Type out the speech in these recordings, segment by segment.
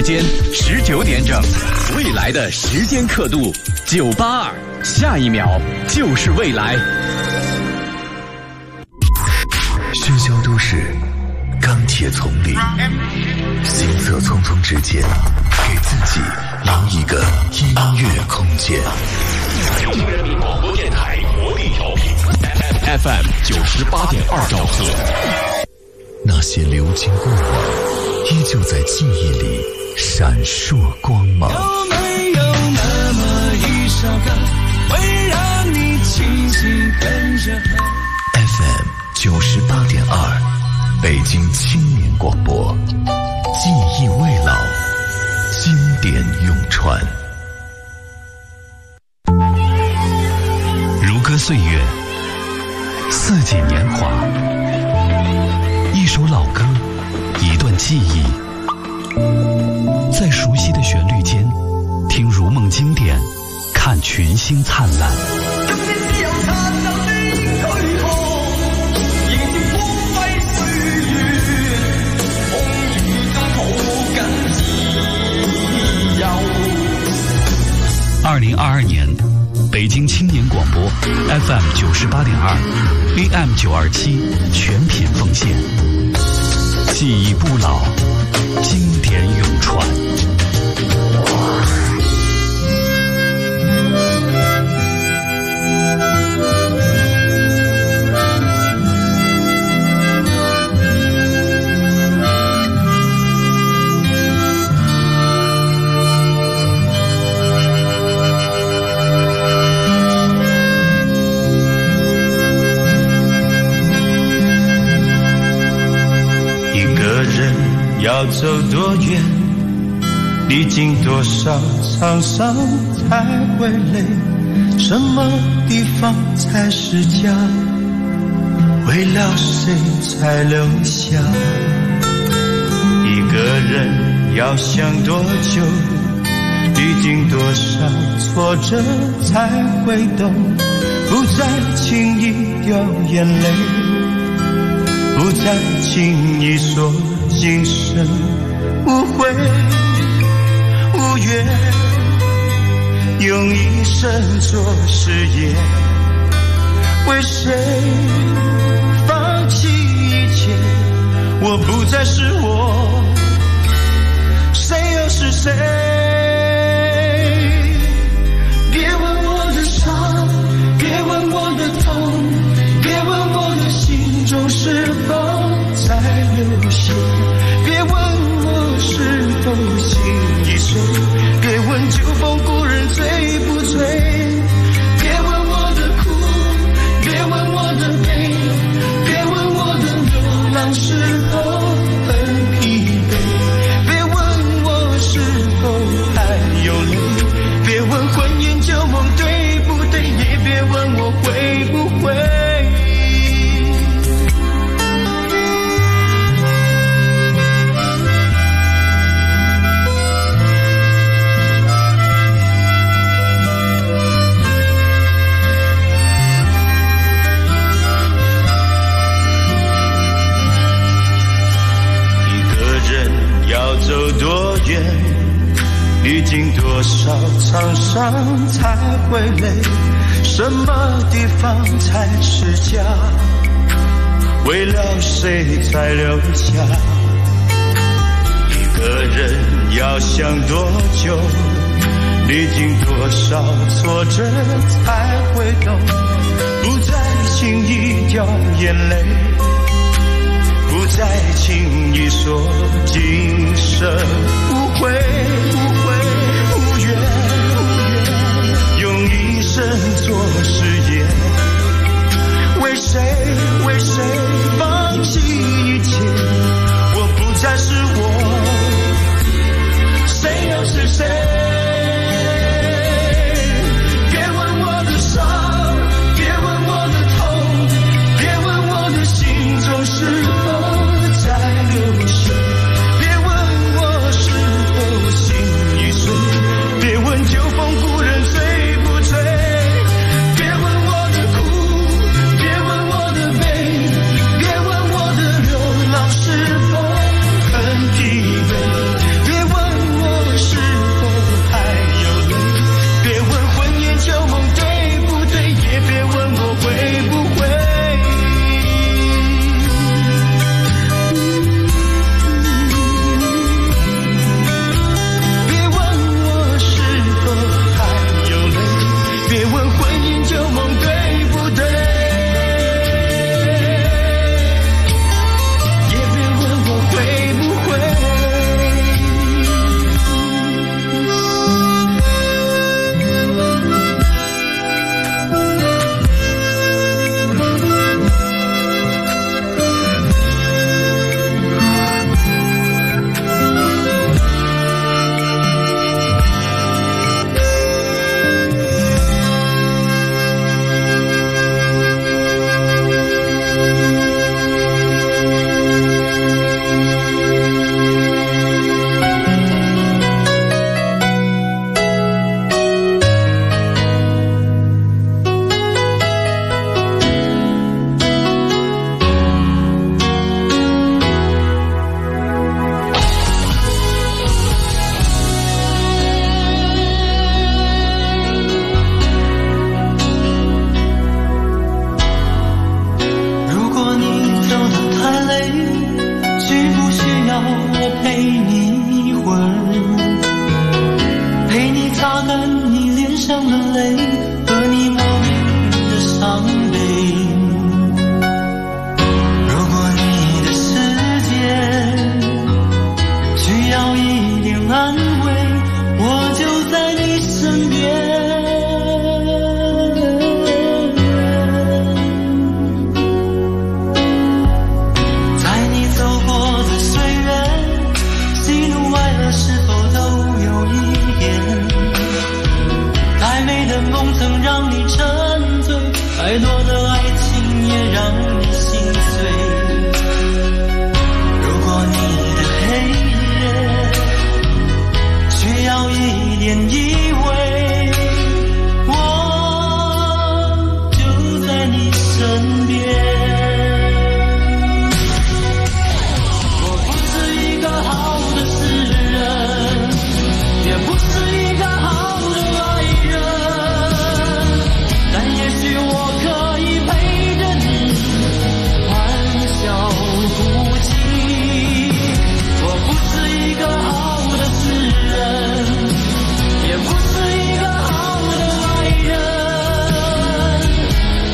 间19点整，未来的时间刻度982，下一秒就是未来。 喧嚣都市，钢铁丛林，行色匆匆之间，给自己留一个音乐空间。 北京人民广播电台国力调频 FM 98.2兆赫。 那些流金过往，依旧在记忆里闪烁光芒。 有没有那么一首歌，会让你轻轻跟着和 FM 98.2，北京青年广播，记忆未老，经典永传。 如歌岁月，四季年华，一首老歌，一段记忆，在熟悉的旋律间，听如梦经典，看群星灿烂。2022年，北京青年广播 FM 98.2 AM 927全品奉献，记忆不老，经典永传。 要走多远，历经多少沧桑才会累，什么地方才是家，为了谁才留下。一个人要想多久，历经多少挫折才会懂，不再轻易掉眼泪，不再轻易说今生无悔无怨，用一生做誓言，为谁放弃一切？我不再是我，谁又是谁？别问我的伤，别问我的痛，别问我的心中是否在流血，别问我是否心已碎，别问酒逢故人醉不醉，别问我的苦，别问我的悲，别问我的流浪是否很疲惫，别问我是否还有泪，别问婚姻旧梦对不对，也别问我会不会。走多远，历经多少沧桑才会累，什么地方才是家，为了谁才留下。一个人要想多久，历经多少挫折才会懂，不再轻易掉眼泪，不再轻易说今生无悔无悔无怨无怨，用一生做誓言，为谁放弃一切？我不再是我，谁又是谁？别问我的伤，别问我的痛，别问我的心中是否在流血，别问我是否心已碎，别问酒逢故人醉不醉，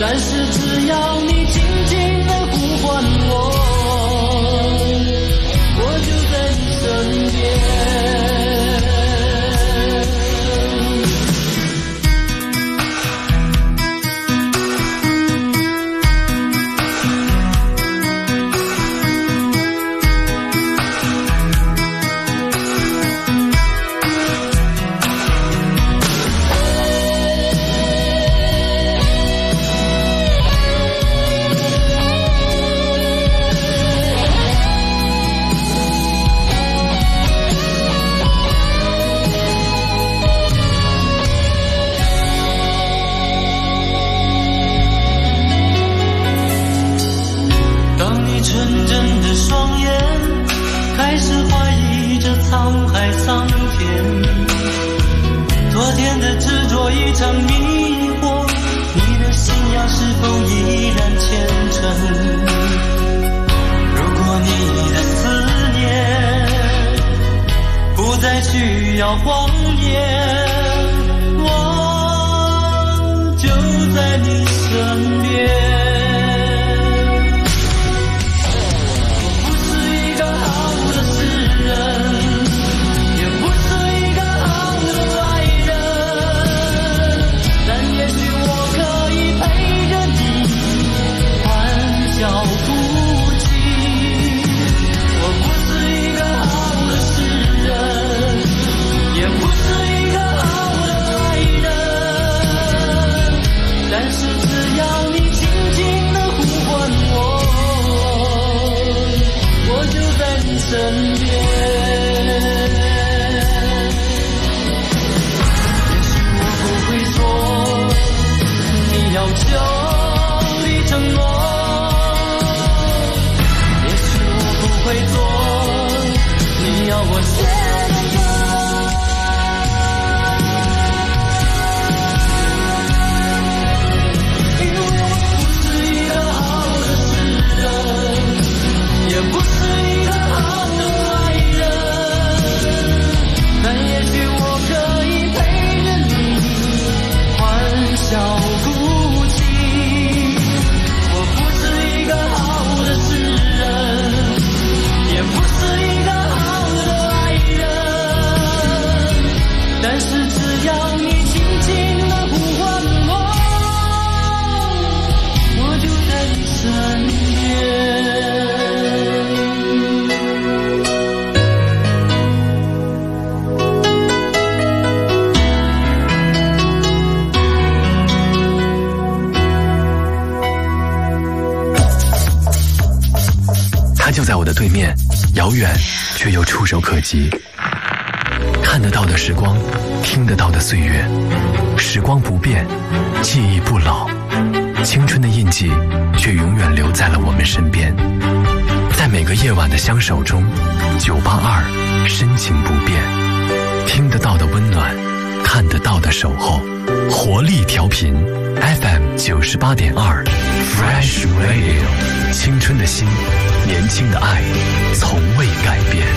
但是只要你轻轻地呼唤我，我就在你身边。 就在我的对面，遥远却又触手可及。看得到的时光，听得到的岁月，时光不变，记忆不老，青春的印记却永远留在了我们身边。在每个夜晚的相守中，982深情不变，听得到的温暖，看得到的守候，活力调频 FM 98.2 Fresh Radio， 青春的心，年轻的爱，从未改变。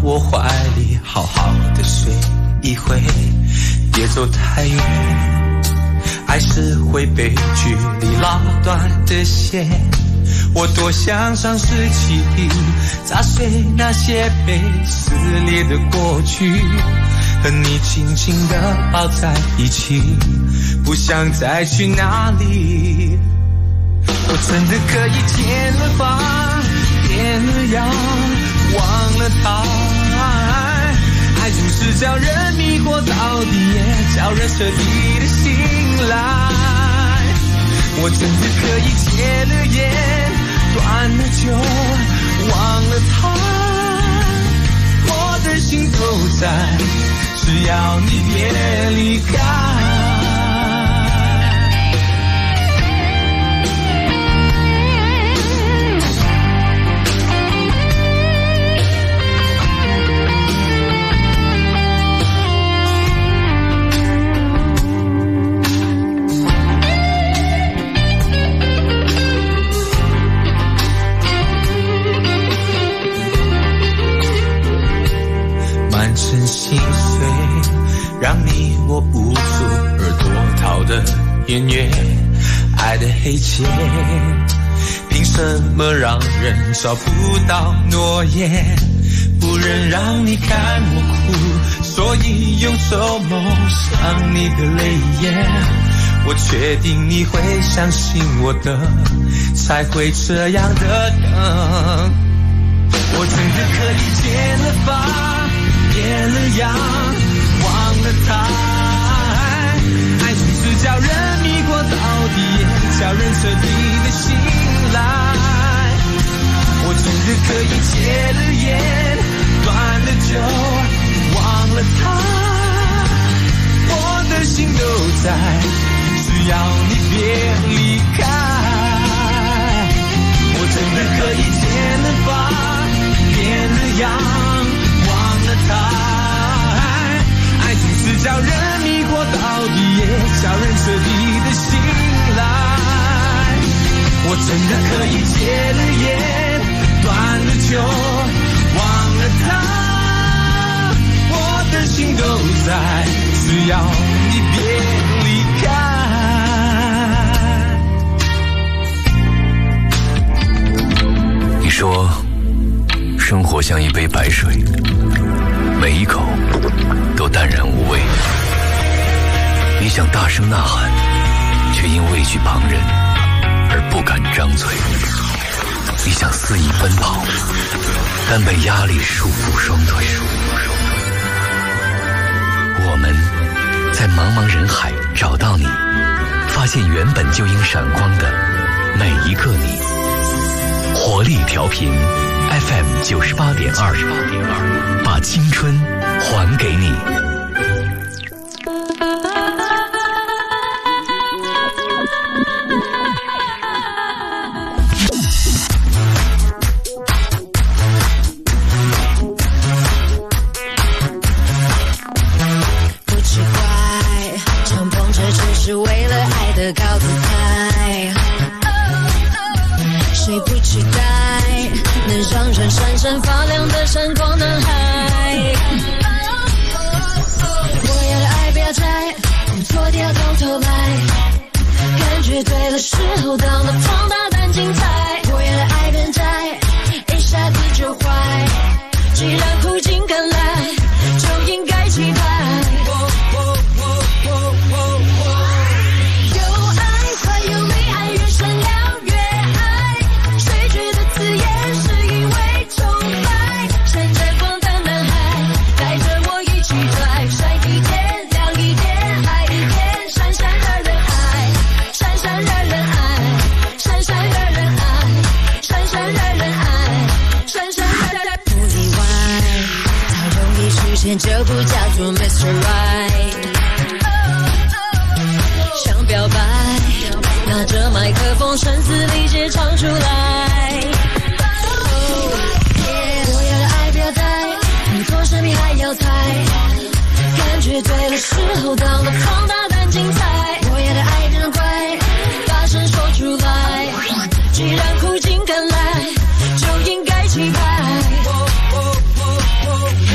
我怀里好好的睡一回，别走太远，爱是会被距离拉断的线。我多想尝试起砸碎那些被撕裂的过去，和你紧紧地抱在一起，不想再去哪里。我真的可以剪了发，变了样，忘了他。爱就是叫人迷惑到底，也叫人彻底的醒来。我真的可以戒了烟，断了酒，忘了他。我的心都在，只要你别离开。满身心碎，让你握不住耳朵掏的边缘，爱的黑切，凭什么让人找不到诺言？不忍让你看我哭，所以用手蒙上你的泪眼。我确定你会相信我的，才会这样的等。我真的可以戒了发，变了样，忘了他。爱就是叫人迷惑到底，也叫人彻底的醒来。我真的可以戒了烟，断了酒，忘了他。我的心都在，只要你别离开。我真的可以戒了发，变了样，忘了他。爱就是叫人迷惑到底，也叫人彻底的醒来。我真的可以戒了烟，断了酒，忘了他。我的心都在，只要你别离开。 你说生活像一杯白水，每一口都淡然无味。你想大声呐喊，却因畏惧旁人而不敢张嘴。你想肆意奔跑，但被压力束缚双腿。我们在茫茫人海找到你，发现原本就应闪光的每一个你。活力调频 FM 98.2，把青春还给你。 不奇怪，敞篷车只是为了爱的高姿态。谁不期待能让人闪闪发亮的闪光男孩？我要的爱不要摘，工作掉到头来，感觉对了时候到了放大但精彩。我要的爱变窄，一下子就坏，既然苦尽甘来，就应该期待。有爱才有美，爱越闪亮越爱。谁觉得刺眼是因为崇拜？闪闪光的男孩，带着我一起拽，闪一点，亮一点，爱一点，闪闪惹人爱，闪闪惹人爱，闪闪惹人爱，闪闪惹人爱，闪闪惹人爱。不例外，他容易出现就不叫做 Mr. Right。想表白，拿着麦克风声嘶力竭唱出来。我要的爱不要带，你多神秘还要猜，感觉对了时候到了放大但精彩。我要的爱变得快，大声说出来，既然苦尽甘来，就应该期盼。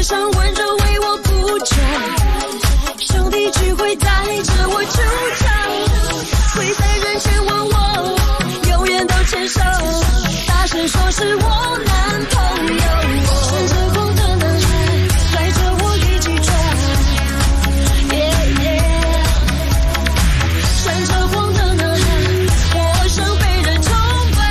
街上温柔为我鼓掌，兄弟聚会带着我出场，跪在人前问我永远都牵手，大声说是我男朋友。穿着光的男孩带着我一起转，穿着光的男孩我想被人崇拜，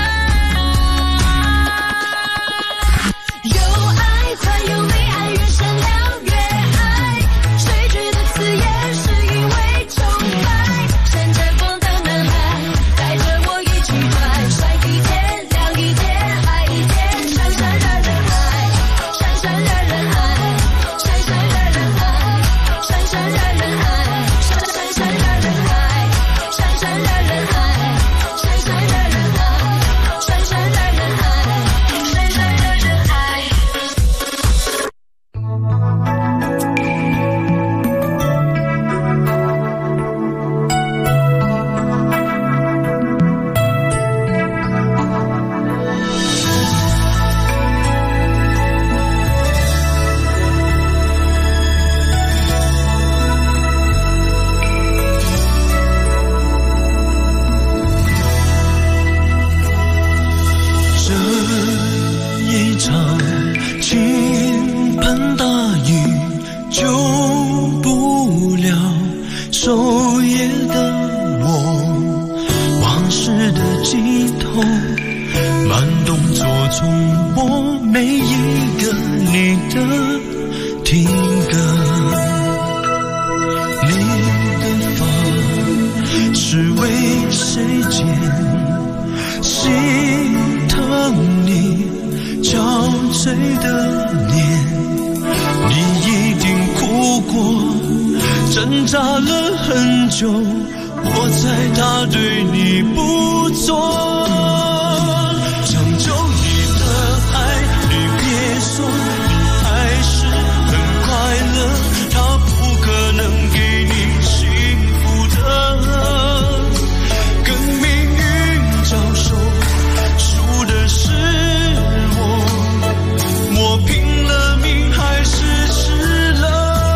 有爱快有美，爱越闪亮越爱，谁觉得刺眼是因为崇拜，闪着光的男孩带着我一起转，帅一点亮一点爱一点，闪闪惹人爱，闪闪惹人爱，闪闪惹人爱，闪闪惹人爱，闪闪惹人爱，闪闪惹人爱，闪闪惹人爱，闪闪惹人爱，闪闪惹人爱。 这一场倾盆大雨救不了守夜的我，往事的尽头慢动作从我每一个你的听歌，你的发是为谁剪，心疼你憔悴的脸，你一定哭过，挣扎了很久，我猜他对你不错。抢救你的爱，你别说你还是很快乐，他不可能给你幸福的，跟命运交手，输的是我拼了命还是吃了。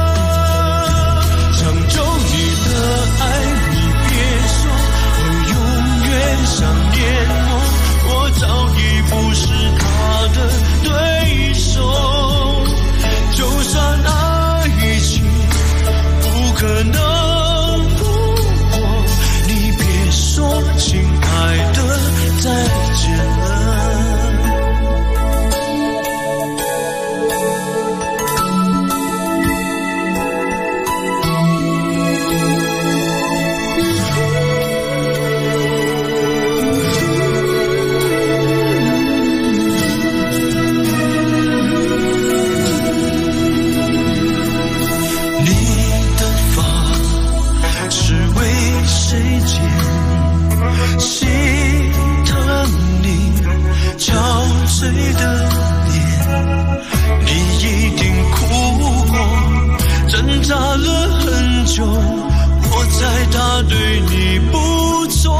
抢救你的爱，你别说我永远想念我早已不是他的对手。就算爱情不可能不过，你别说亲爱的再见了。心疼你憔悴的脸，你一定哭过，挣扎了很久，我猜他对你不错。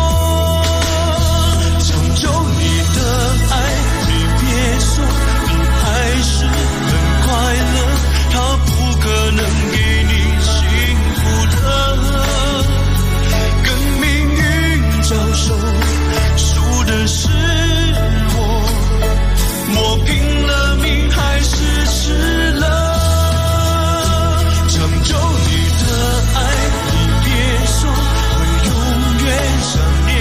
抢救你的爱，你别说你还是很快乐，他不可能给你幸福的，交手，输的是我拼了命还是吃了。抢救你的爱，你别说我永远想念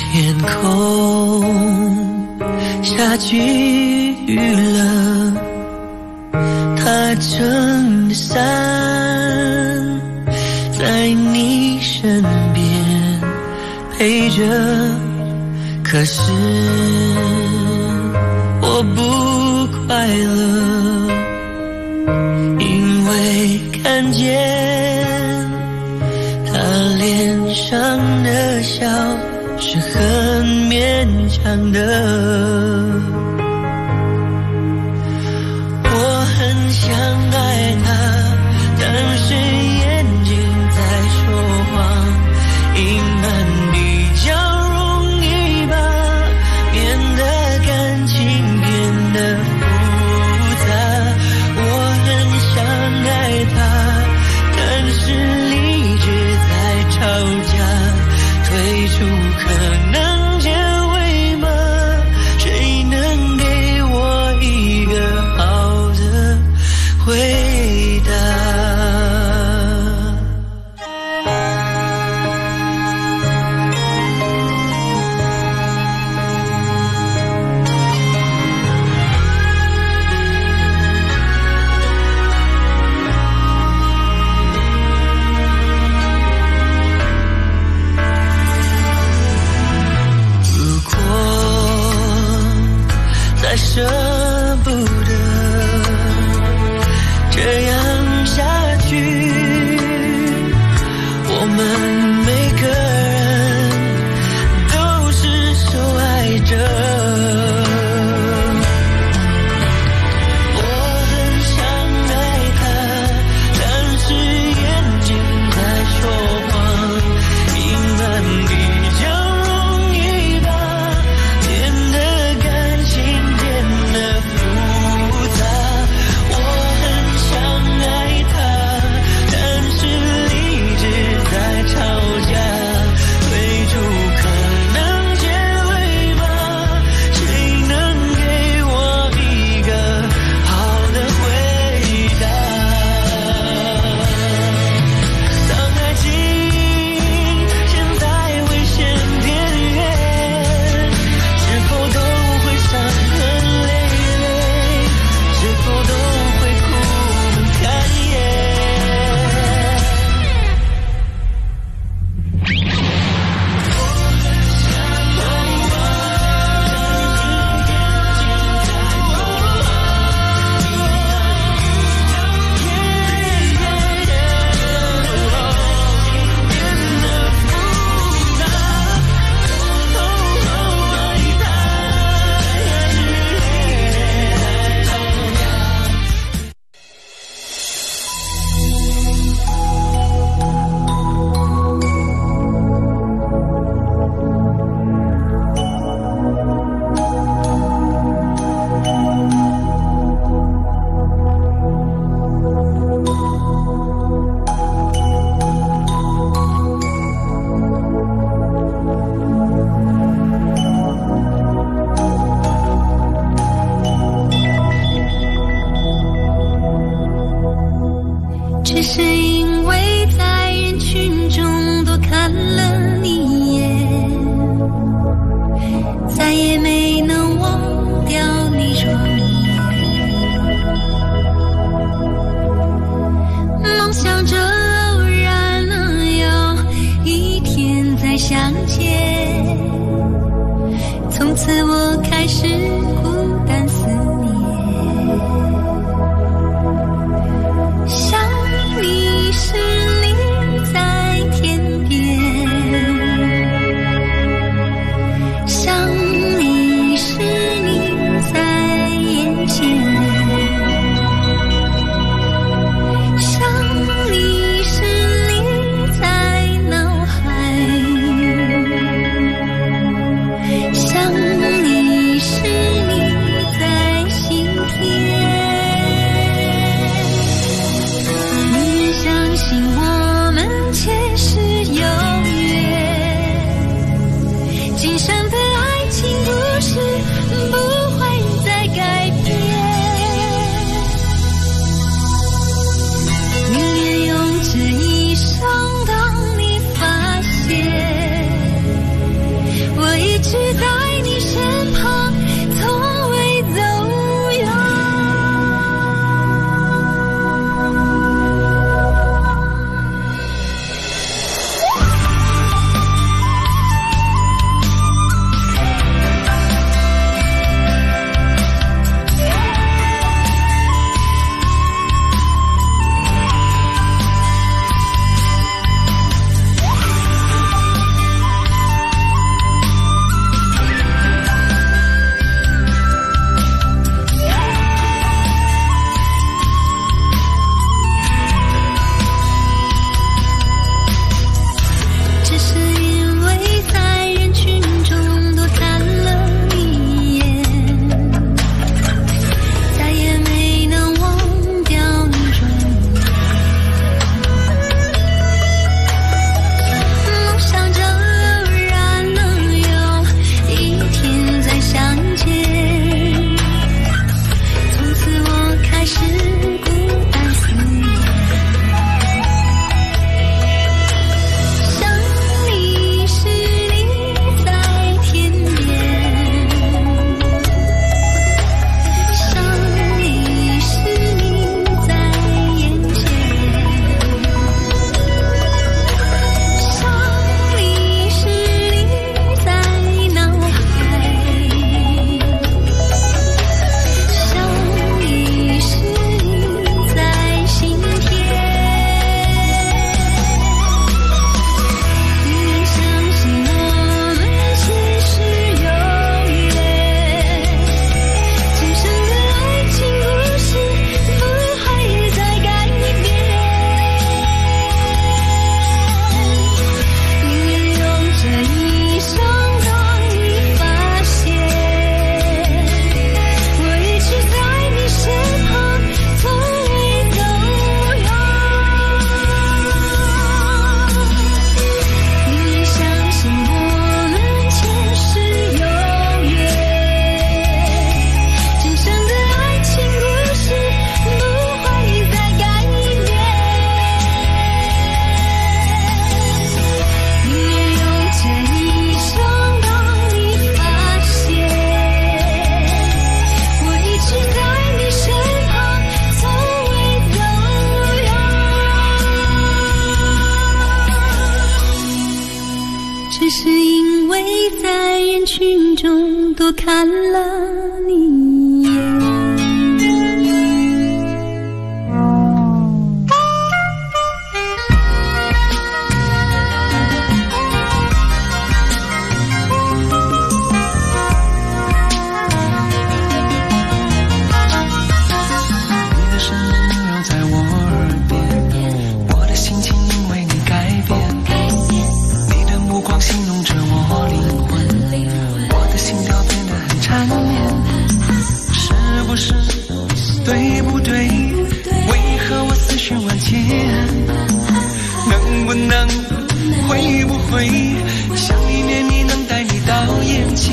天空下起雨了，他撑着伞在你身边陪着，可是我不快乐，因为看见他脸上的笑是很勉强的。我很想爱他，但是眼睛在说谎，隐瞒比较容易吧，变得感情变得复杂。我很想爱他，但是理智在吵架，退出可能结尾吗？谁能给我一个好的回答？如果再舍不得这样下去，我们每个人都是受害者。我很想爱他，但是眼睛在说谎，隐瞒比较容易吧，变得感情变得复杂。我很想爱他，但是理智在吵架，退出可能结尾吧，谁能给我一个好的回答？当爱情陷在危险边缘，是否都会伤痕累累？是否都会苦不堪言？只是因为在人群中多看了你一眼，再也没能忘掉你容颜。梦想着偶然能有一天再相见，从此我开始孤单思念。想你时你在天边，想你时你在眼前，想你时你在脑海，想你时你在心田。你相信我们前世有缘，今生的爱情故事不会再改变。宁愿用这一生，当你发现我中多看了你一眼。 对不对？为何我思绪万千？能不能会不会想一念你能带你到眼前？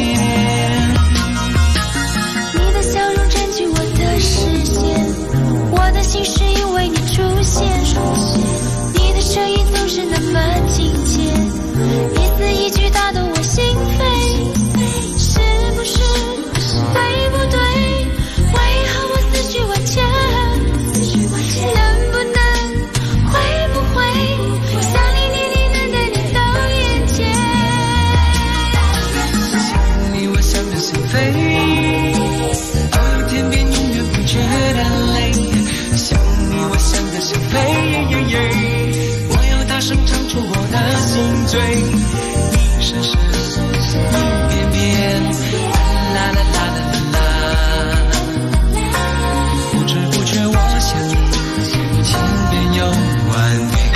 你的笑容占据我的视线，我的心是因为你出现。你的声音总是那么亲切，一字一句打动我心扉。是不是？对不对？为何我思绪万千？能不能会不会想你念你能带你到眼前？ 想你我想着心扉，到有天边永远不觉得累。想你我想着心扉，我要大声唱出我的心醉。一声声，一遍遍，啦啦啦啦啦啦。不知不觉我想你千遍又万遍。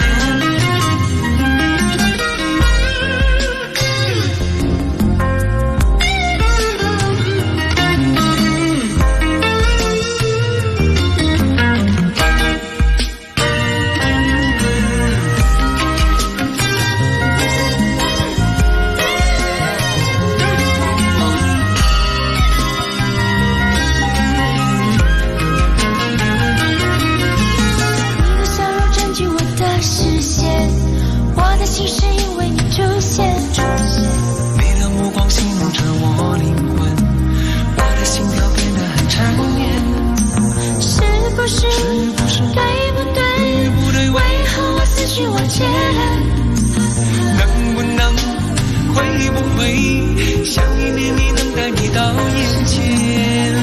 心是因为你出现， 你的目光形容着我灵魂，我的心跳变得很缠绵。 是不是？对不对？为何我思绪万千？ 能不能会不会想一念你能带你到眼前？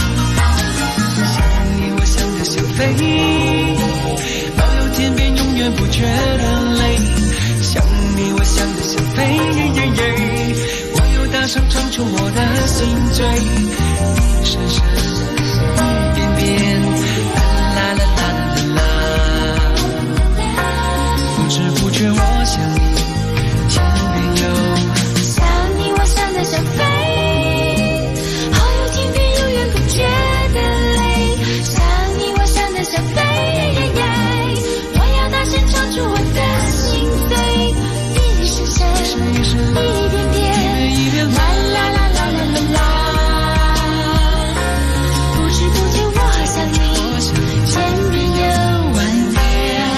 想你我想着想飞，到有天边永远不觉得累。想你我想着想飞，我又大声唱出我的心醉。一声声，一遍遍，啦啦啦啦啦啦。不知不觉我想你千遍又想你我想着想飞，好有天边永远不觉得累。想你我想着想飞，我要大声唱出我的心碎。一声声，一遍遍，啦啦啦啦啦啦啦。不知不觉我想你千遍又万遍。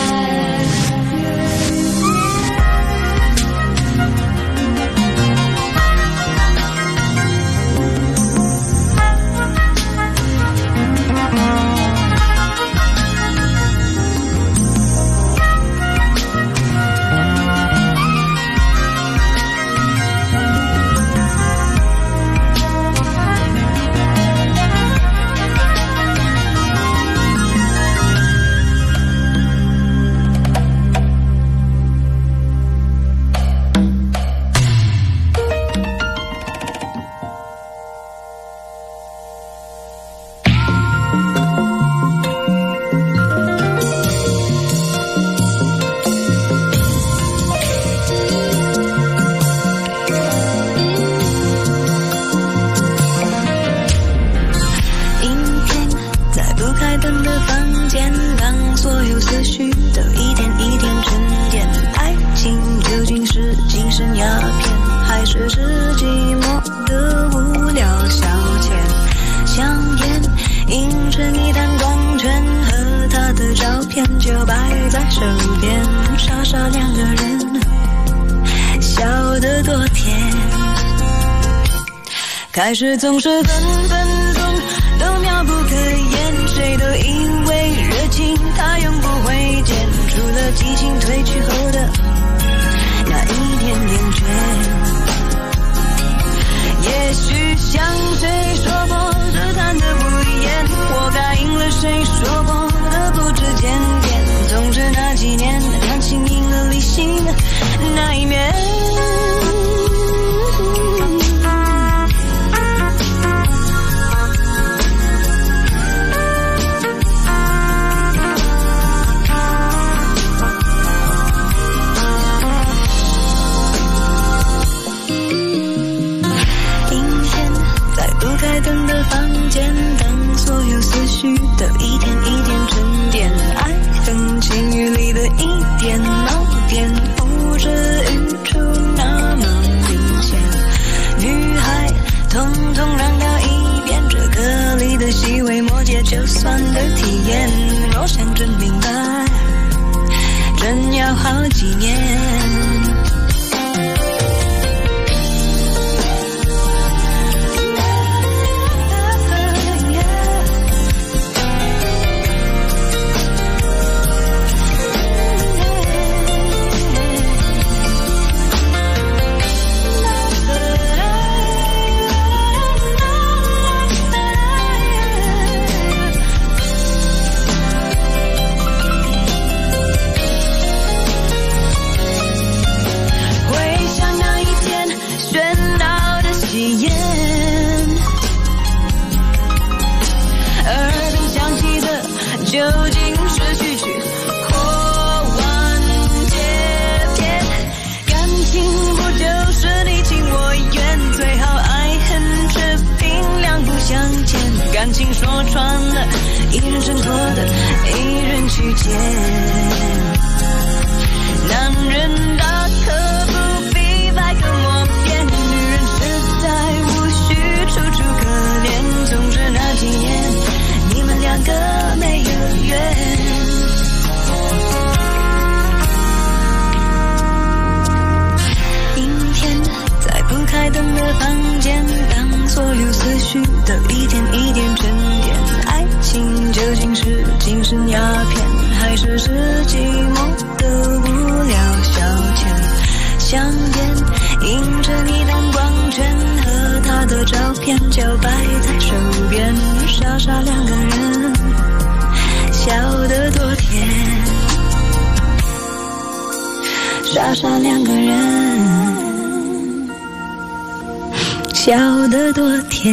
开始总是分分钟都妙不可言，谁都以为热情它永不会减，除了激情褪去后的那一点点倦。也许就算的体验，我想真明白，真要好几年。究竟是序曲或完结篇？感情不就是你情我愿，最好爱恨持平，两不相欠。感情说穿了，一人挣脱的，一人去捡。男人大可不必百口莫辩，女人实在无需楚楚可怜。总之那几年，你们两个没有缘。阴天，在不开灯的房间，当所有思绪都一点一点沉淀。爱情究竟是精神鸦片，还是寂寞的无聊消遣？香烟映着你蓝光圈，和他的照片就摆在手边，傻傻两个人，笑得多甜，傻傻两个人，笑得多甜。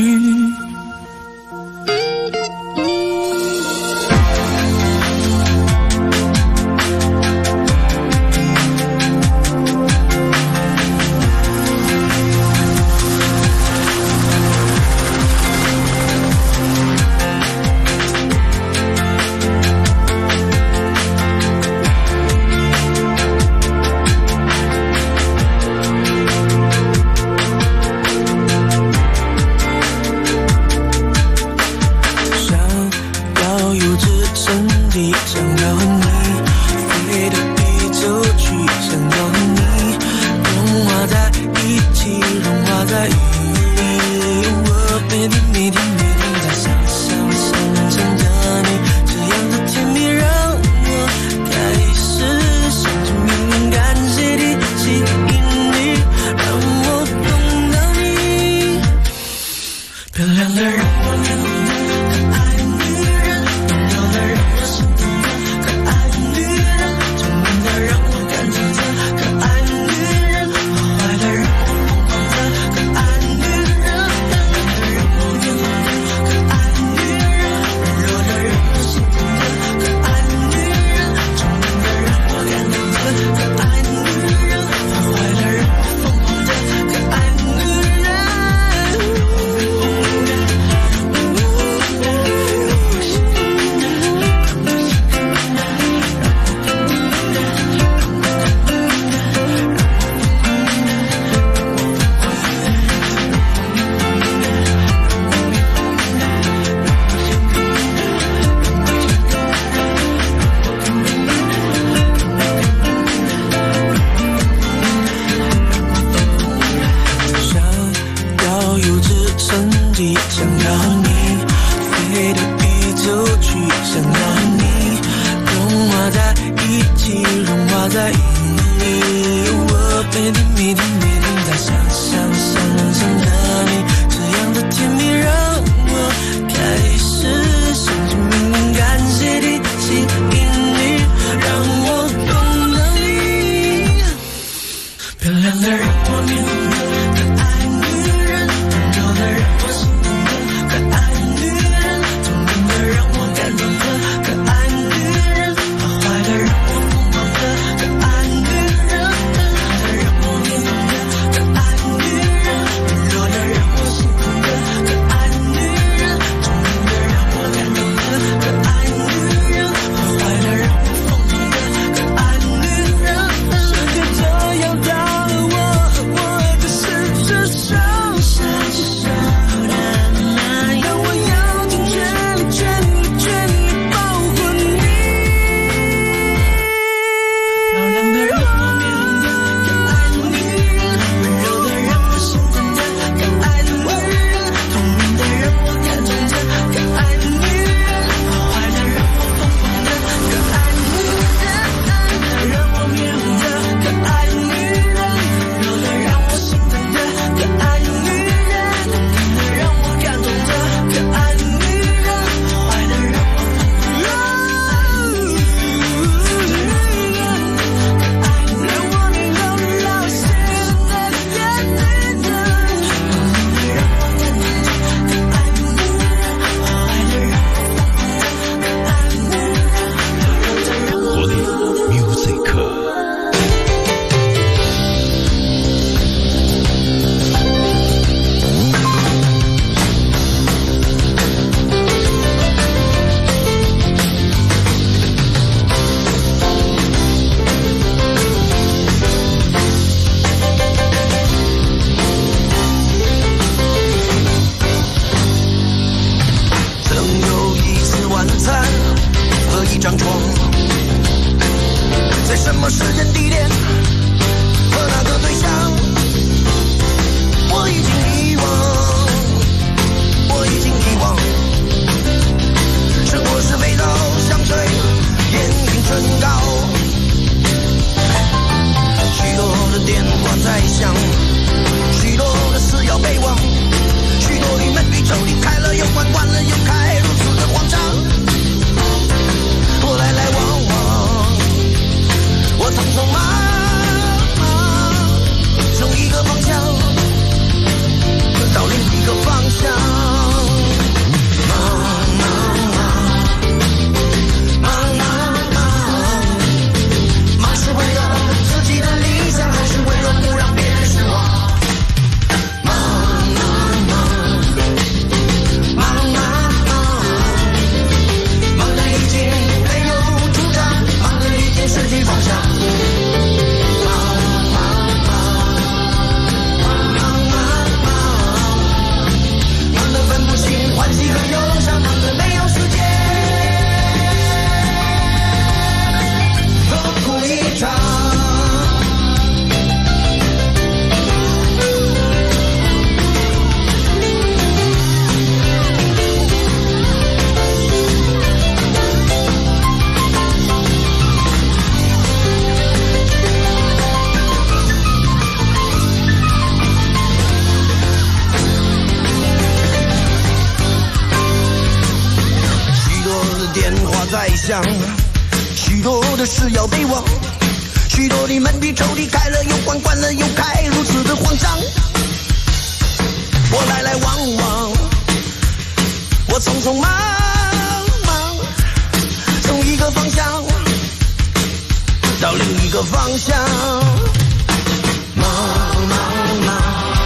在想，许多的事要被忘，许多的门的抽屉开了又关，关了又开，如此的慌张。我来来往往，我匆匆忙忙，从一个方向到另一个方向，忙忙忙，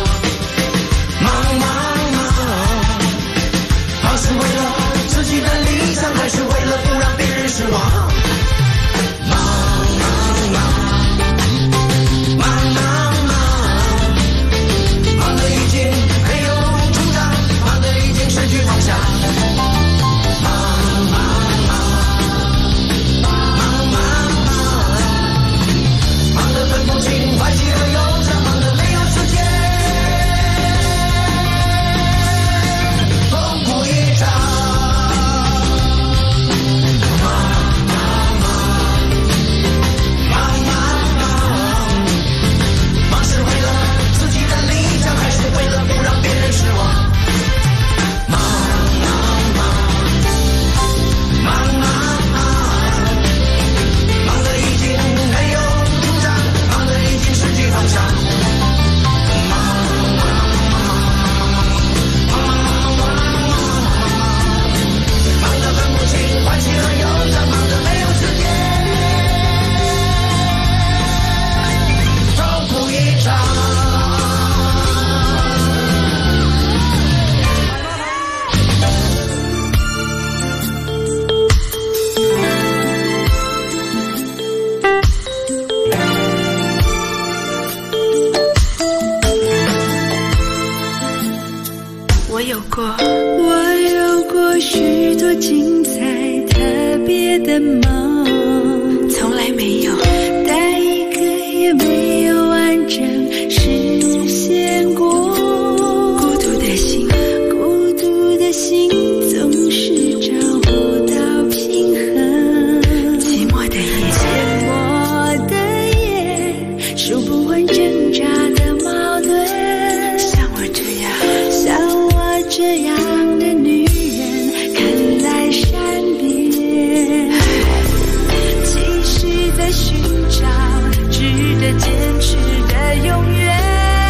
忙忙忙，忙是为了自己的理想，还是为了不让别人失望？忙忙忙，忙忙忙，忙得已经没有主张，忙得已经失去方向。忙忙忙，忙忙忙，忙得分不清欢喜和忧伤，忙得没有时间，痛苦一场。 我有过许多精彩特别的梦，从来没有，但一个也没有完整实现过。孤独的心，孤独的心总是找不到平衡。寂寞的夜，寂寞的夜，数不完挣扎的矛盾。像我这样的女人看来善变，其实在寻找值得坚持的永远。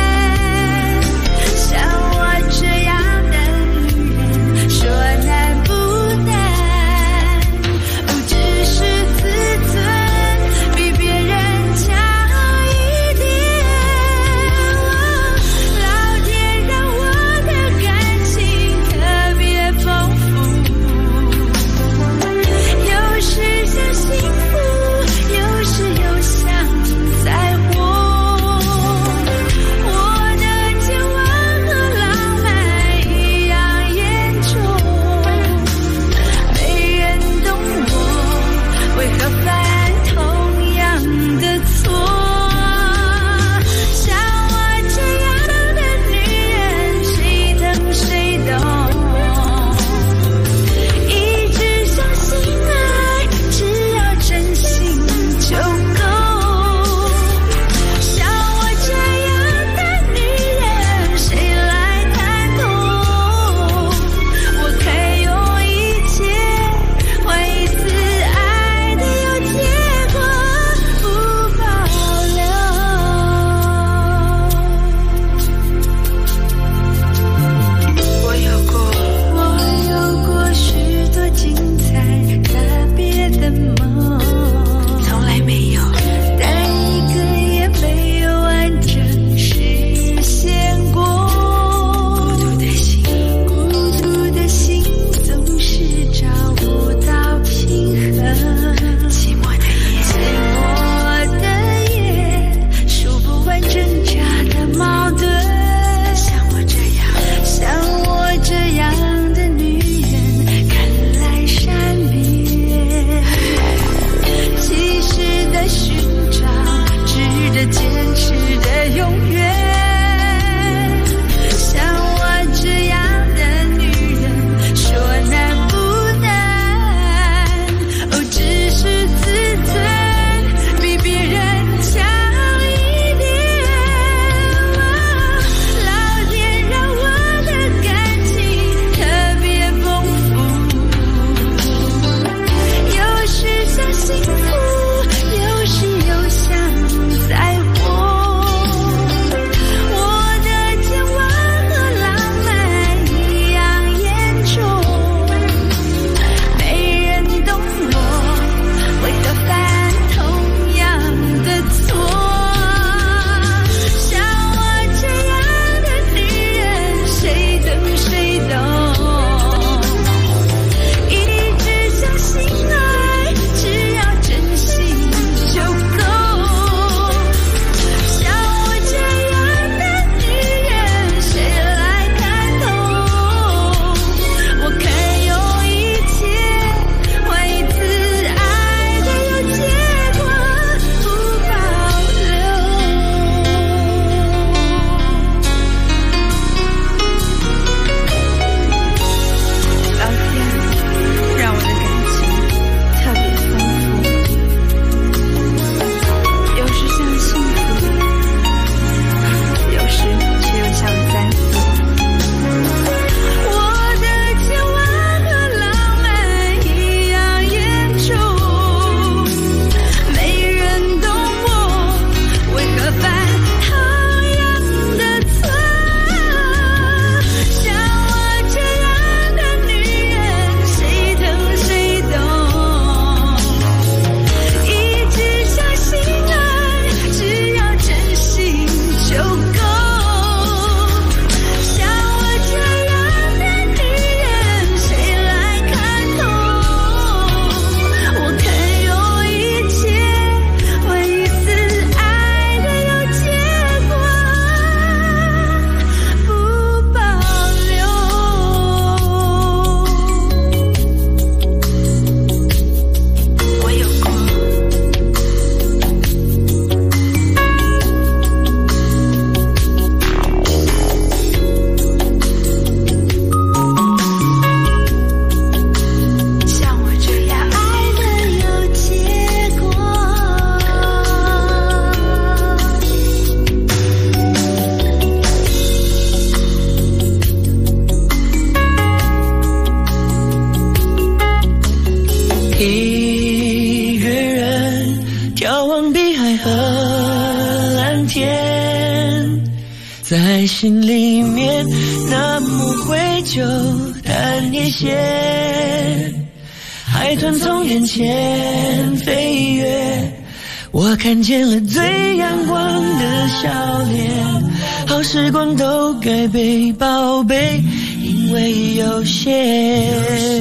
心里面，那么灰就淡一些。海豚从眼前飞跃，我看见了最阳光的笑脸。好时光都该被宝贝，因为有限。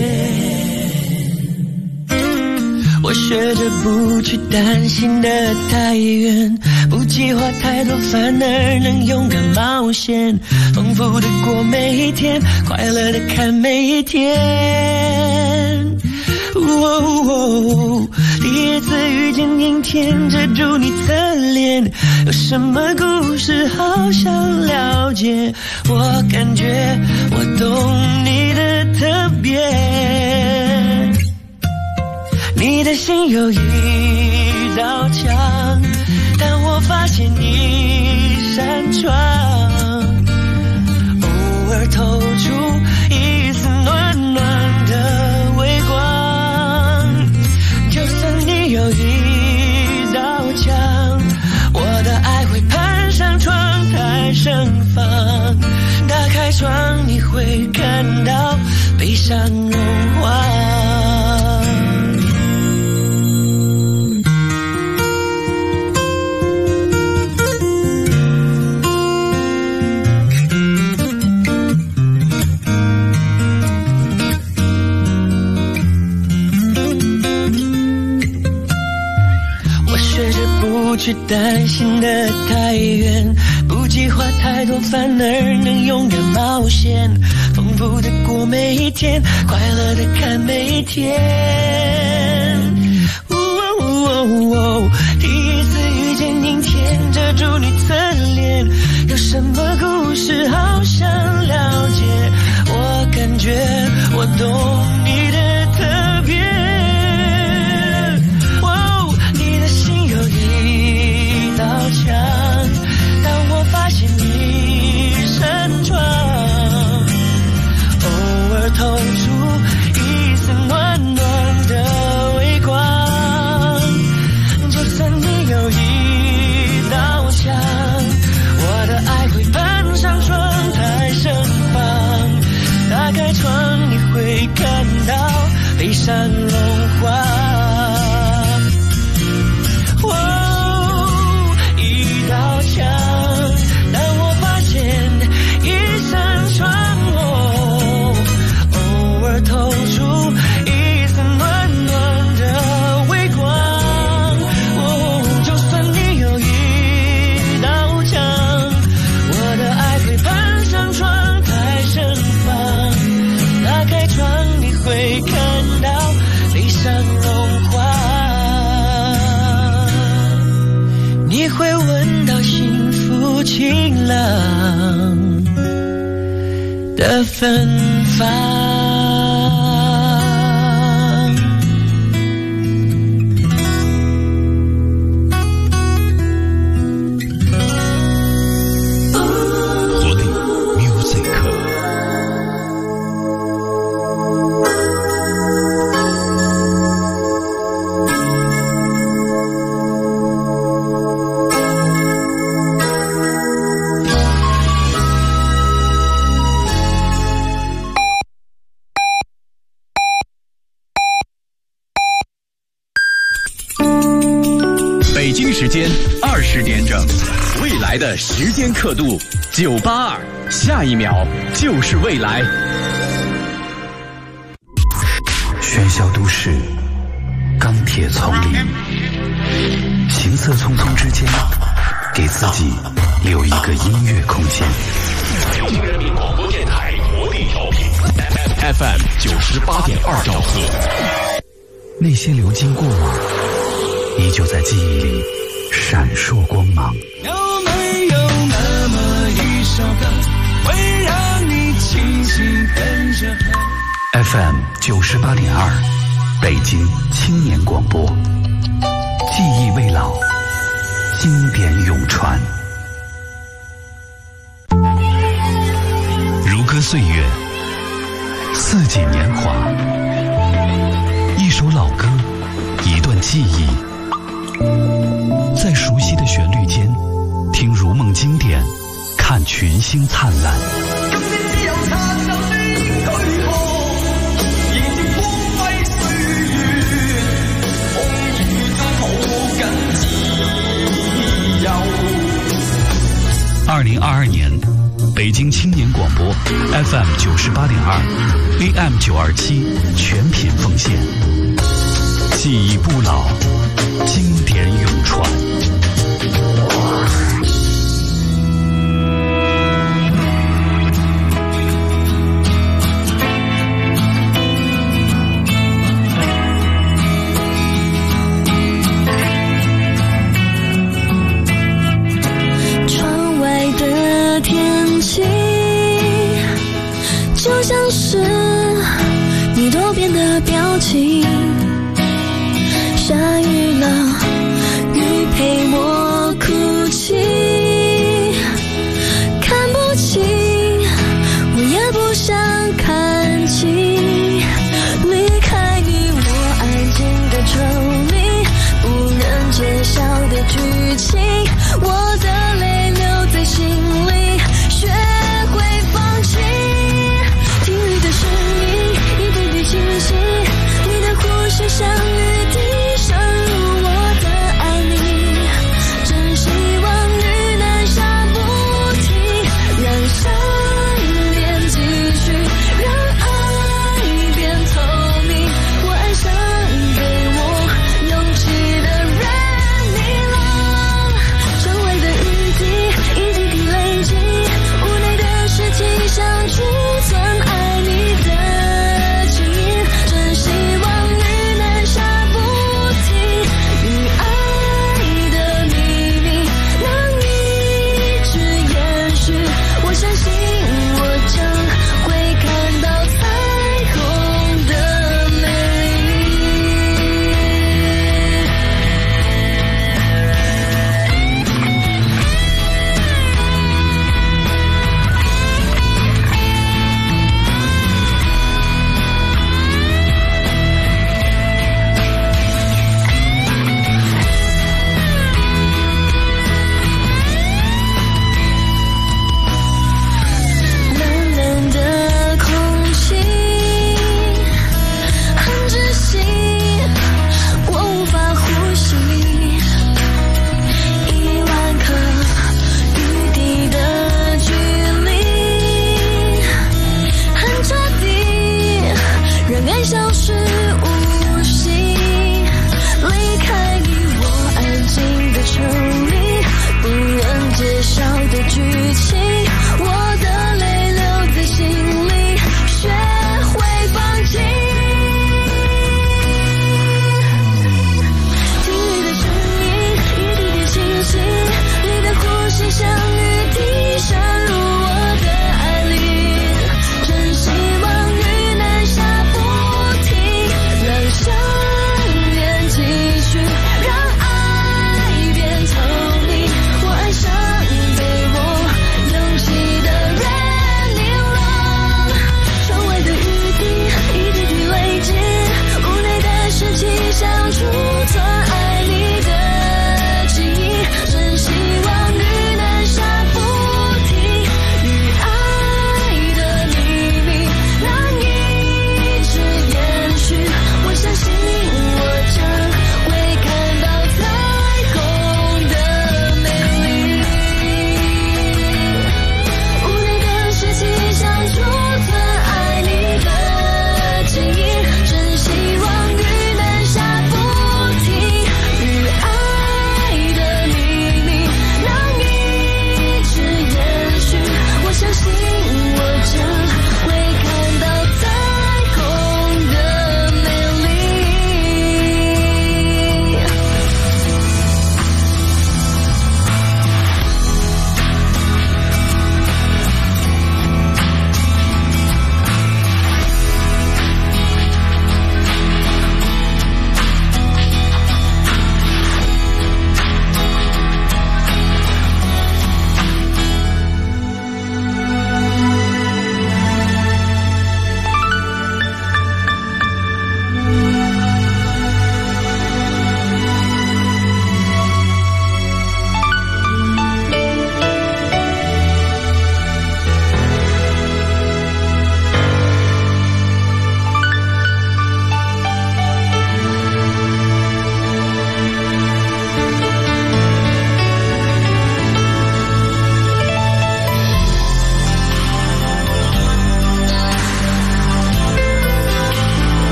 我学着不去担心的太远，不计划太多，反而能勇敢冒险，丰富的过每一天，快乐的看每一天。第一次遇见阴天，遮住你侧脸，有什么故事好想了解？我感觉我懂你的特别。你的心有一道墙，但我发现一扇窗，偶尔透出一丝暖暖的微光。就算你有一道墙，我的爱会攀上窗台盛放。打开窗，你会看到悲伤融化。不去担心的太远，不计划太多，反而能勇敢冒险，丰富的过每一天，快乐的看每一天。第一次遇见阴天，遮住你侧脸，有什么故事好想了解？我感觉我懂你的特别。墙，当我发现一扇窗，偶尔透出一丝暖暖的微光。就算你有一道墙，我的爱会攀上窗台盛放。打开窗，你会看到悲伤融化。透出一丝暖暖的微光。就算你有一道墙，我的爱会攀上窗台盛放。打开窗，你会看到悲伤融化。你会闻到幸福晴朗的芬芳。 北京时间20点整，未来的时间刻度982，下一秒就是未来。 喧嚣都市，钢铁丛林，行色匆匆之间，给自己留一个音乐空间。 北京人民广播电台活力调频 FM 98.2兆赫。 那些流金过往，依旧在记忆里闪烁光芒。 有没有那么一首歌，会让你轻轻跟着和 ？FM 98.2，北京青年广播，记忆未老，经典永传。 如歌岁月，四季年华，一首老歌，一段记忆，在熟悉的旋律间，听如梦经典， 看群星灿烂。2022年，北京青年广播 FM 98.2 AM 927全品奉献，记忆不老，经典永传。 就像是你多变的表情，下雨了，雨陪我哭泣，看不清，我也不想看清，离开你我安静的抽离，不忍揭晓的剧情，我的泪留在心里，学会放弃。听雨的声音一点点清晰，你的呼吸像雨滴渗入我的爱里，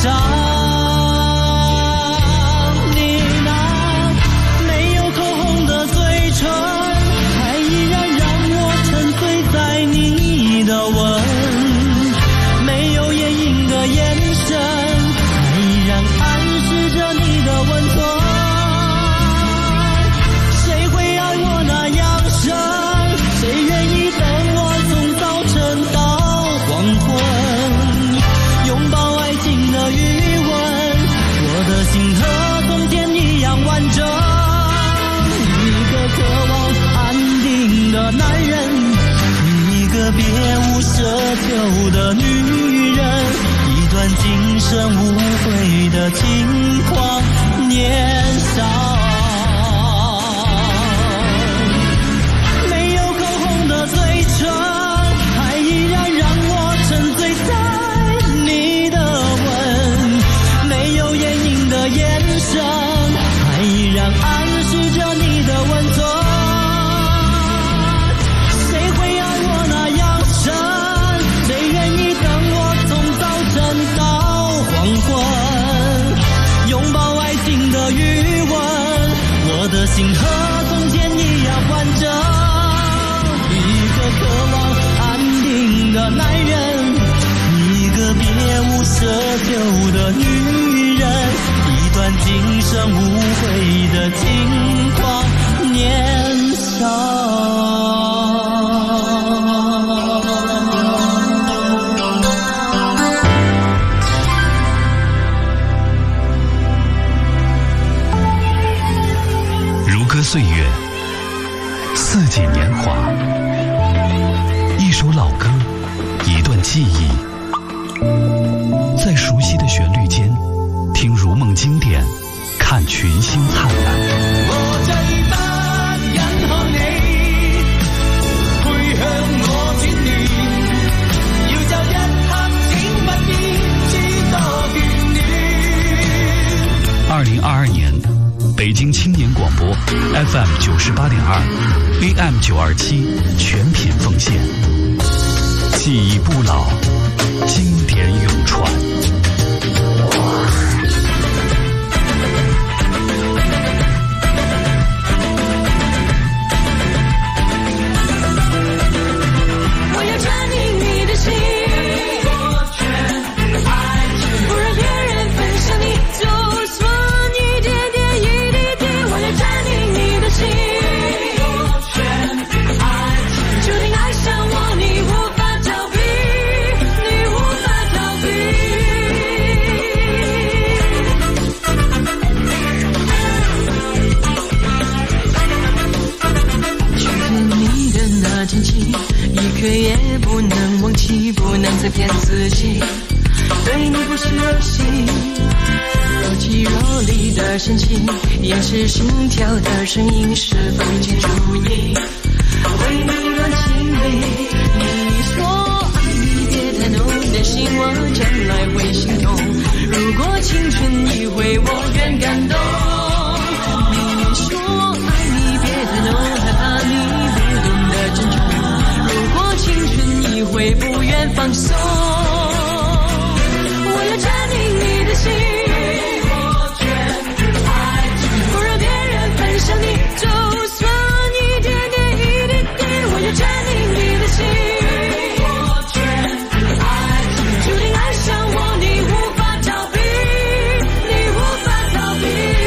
上。你那没有口红的嘴唇，还依然让我沉醉在你的吻，没有眼影的眼神，还依然暗示着你的温存。谁会爱我那样深？谁愿意等我从早晨到黄昏，拥抱爱情的余温，我的心和从前一样完整。一个渴望安定的男人，一个别无奢求的女人，一段今生无悔的轻狂年少。没有口红的嘴唇，还依然让我沉醉在你的吻，没有眼影的眼神，还依然暗示着你的温存。谁会爱我那样深？谁愿意等我从早晨到黄昏，拥抱爱情的余温，我的心和从前一样完整。一个渴望安定的男人，一个别无奢求的女人，一段今生无悔的轻狂年少。 如歌岁月，四季年华，一首老歌，一段记忆，在熟悉的旋律间，听如梦经典，看群星灿烂。 我這班人看你配向我轉念，要就一刻請不見，知多眷戀。 2022年，北京青年廣播 FM 98.2 AM 927全品奉獻，記憶不老，經典永傳。 也不能忘记，不能再骗自己，对你不是游戏，若即若离的深情，掩饰心跳的声音，是否已经注意？为你一段情里，你说爱你别太浓，担心我将来会心痛。如果青春一回，我愿感动。你说爱你别太浓，害怕你不懂得珍重。青春一回，不愿放松，我要占领你的心，不让别人分享你，就算一点点一点点，我要占领你的心，注定爱上我，你无法逃避，你无法逃避。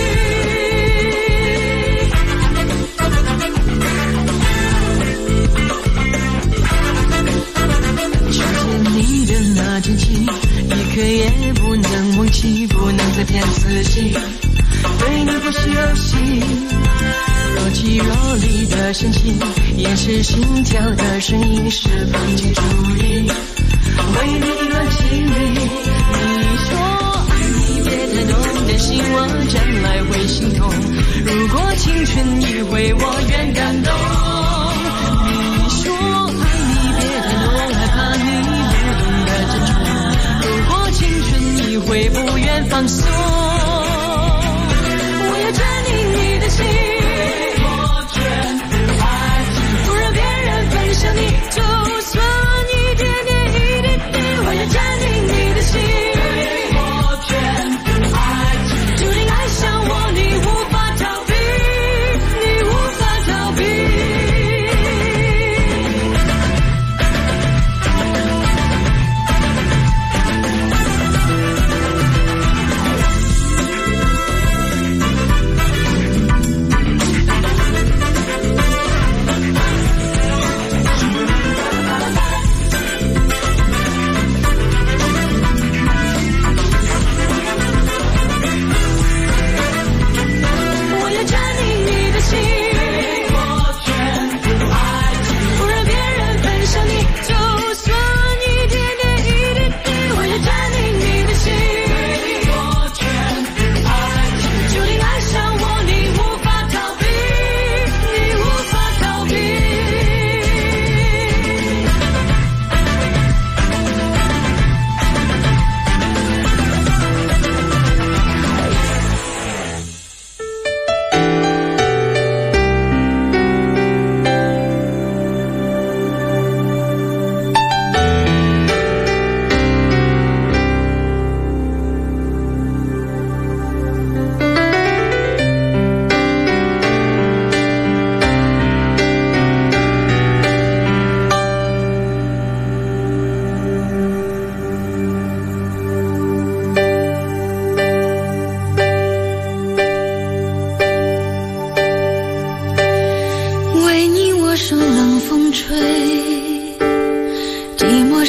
一刻也不能忘记，不能再骗自己，对你不是游戏，若即若离的深情，掩饰心跳的声音，是否已经注意？为你一段情里，你说爱你别太浓，担心我将来会心痛。如果青春一回，我愿感动。你说爱你别太浓，害怕你不懂得珍重。青春一回，不愿放松，我要占领你的心，不让别人分享你，就算一点点一点点，我要占领你的心，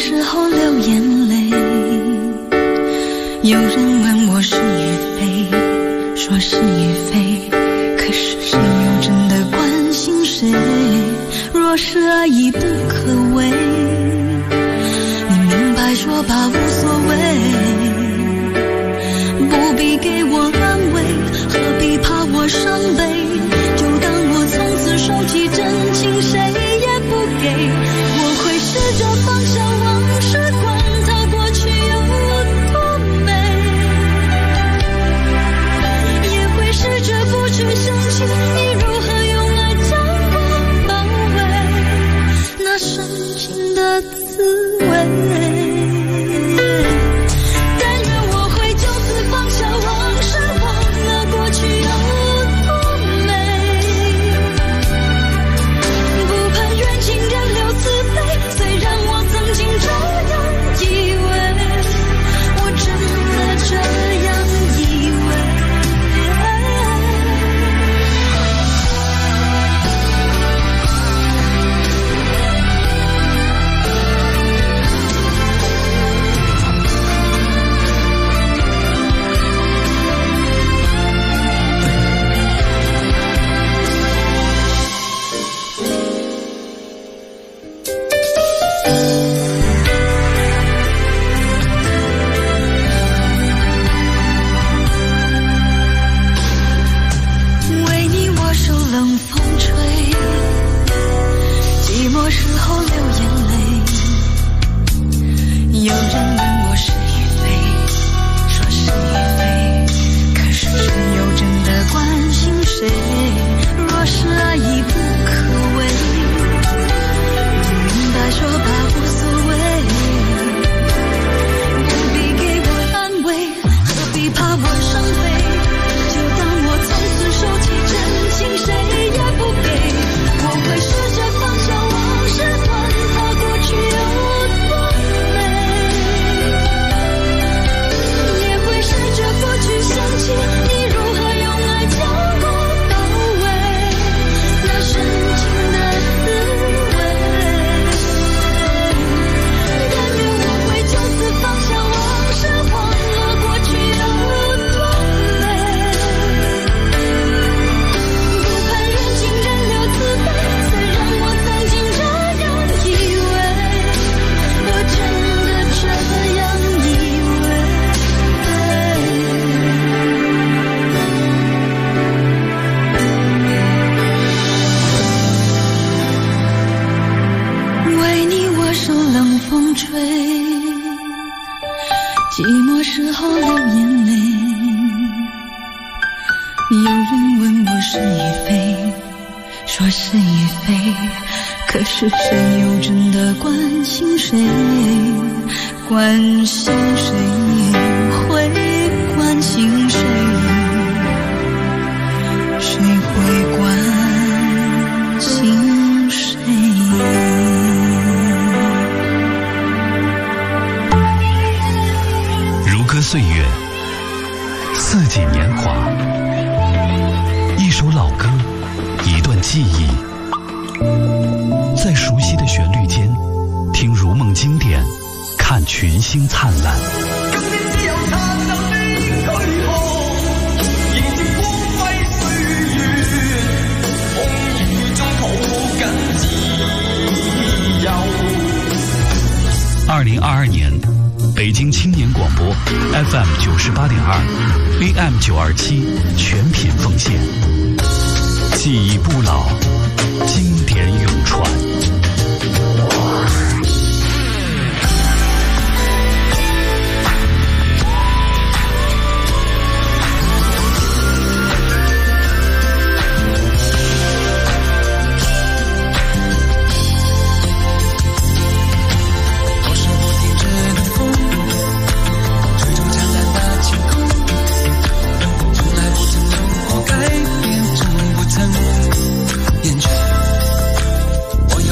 时候流眼泪，有人问我是与非，说是与非，可是谁又真的关心谁？若是爱已不可为，你明白说吧，无所谓，不必给我安慰，何必怕我伤悲？就当我从此收起真情，谁也不给。我会试着放下往事，管它过去有多美，也会试着不去想起你如何用爱将我包围，那深情的滋味。寂寞时候流眼泪，有人问我是与非，说是与非，可是谁又真的关心谁？关心谁会关心谁？谁会关心谁？ 如歌岁月，四季年华，一首老歌，一段记忆，在熟悉的旋律间，听如梦经典，看群星灿烂。2022年，北京青年广播 FM 98.2 AM 927全品奉献，记忆不老，经典永传。 我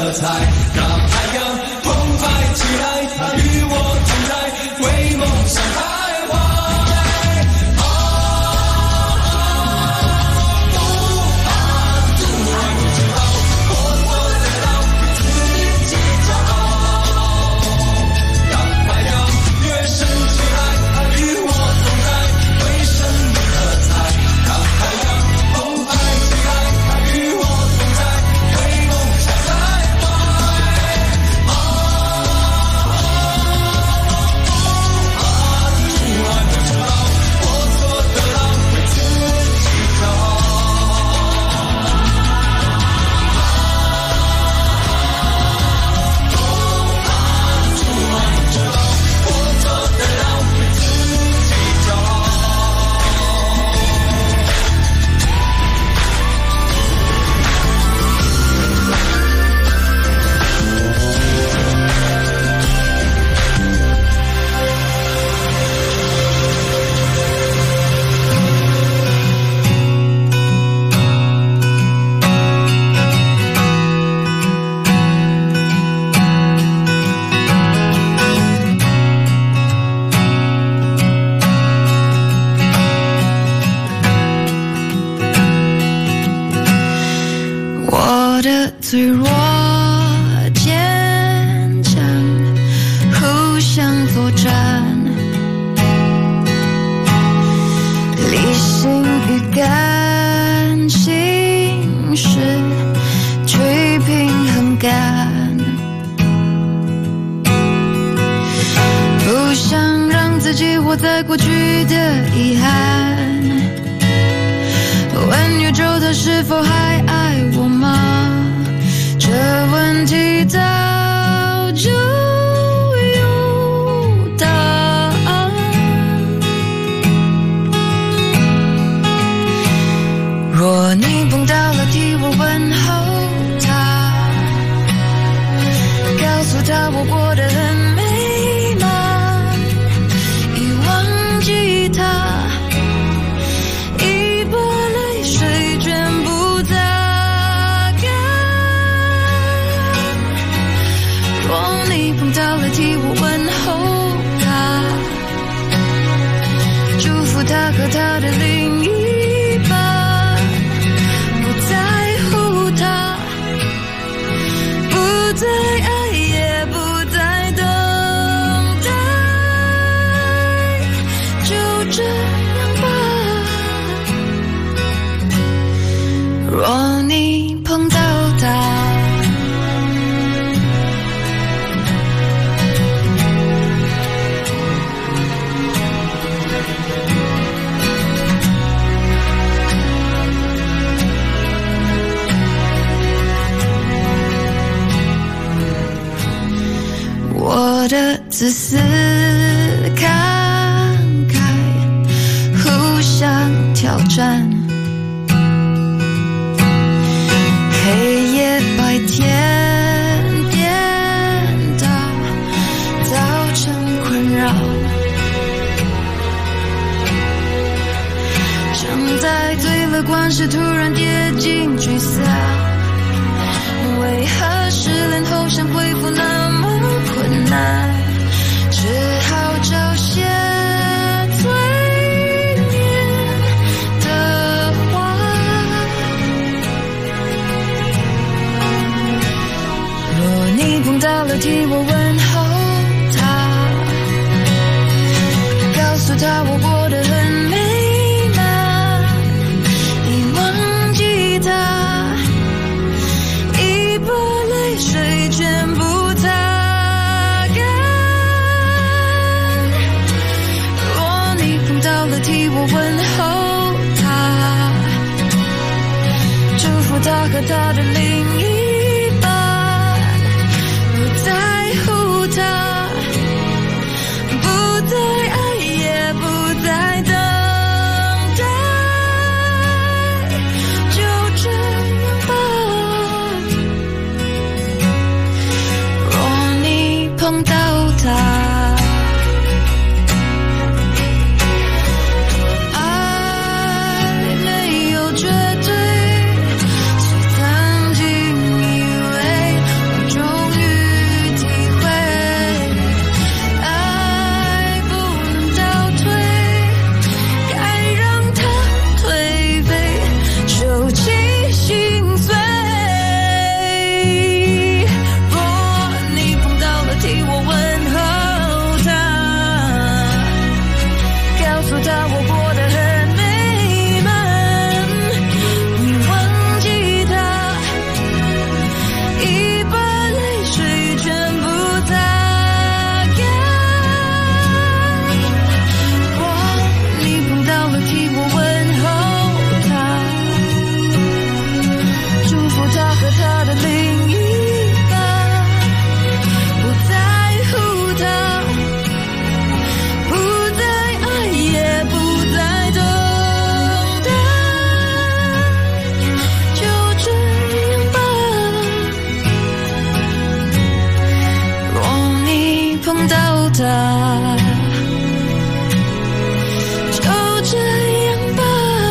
色彩，让太阳澎湃起来，它与我同在，为梦想徘徊。 脆弱坚强，互相作战，理性与感性是去平衡感，不想让自己活在过去的遗憾。问宇宙它是否还爱我吗？这问题早就有答案。若你碰到了替我问候他，告诉他我过得很美满，已忘记他，已把泪水全部擦干。若你碰到了替我问候他，祝福他和他的另一半，不在乎他，不再爱也不再等待，就这样吧。若你碰到他，我的自私慷慨，互相挑战，黑夜白天颠倒，造成困扰。正在最乐观时突然跌进沮丧，为何失恋后想恢复那么困难？只好找些催眠的话。若你碰到了替我问候他，告诉他我过得很美满，已忘记他，已把泪水全部擦干。若你碰到了替我问候他，祝福他和他的另一半，不在乎他，不再爱也不再等待，就这样吧。若你碰到他，爱没有绝对，所以曾经它。就这样吧，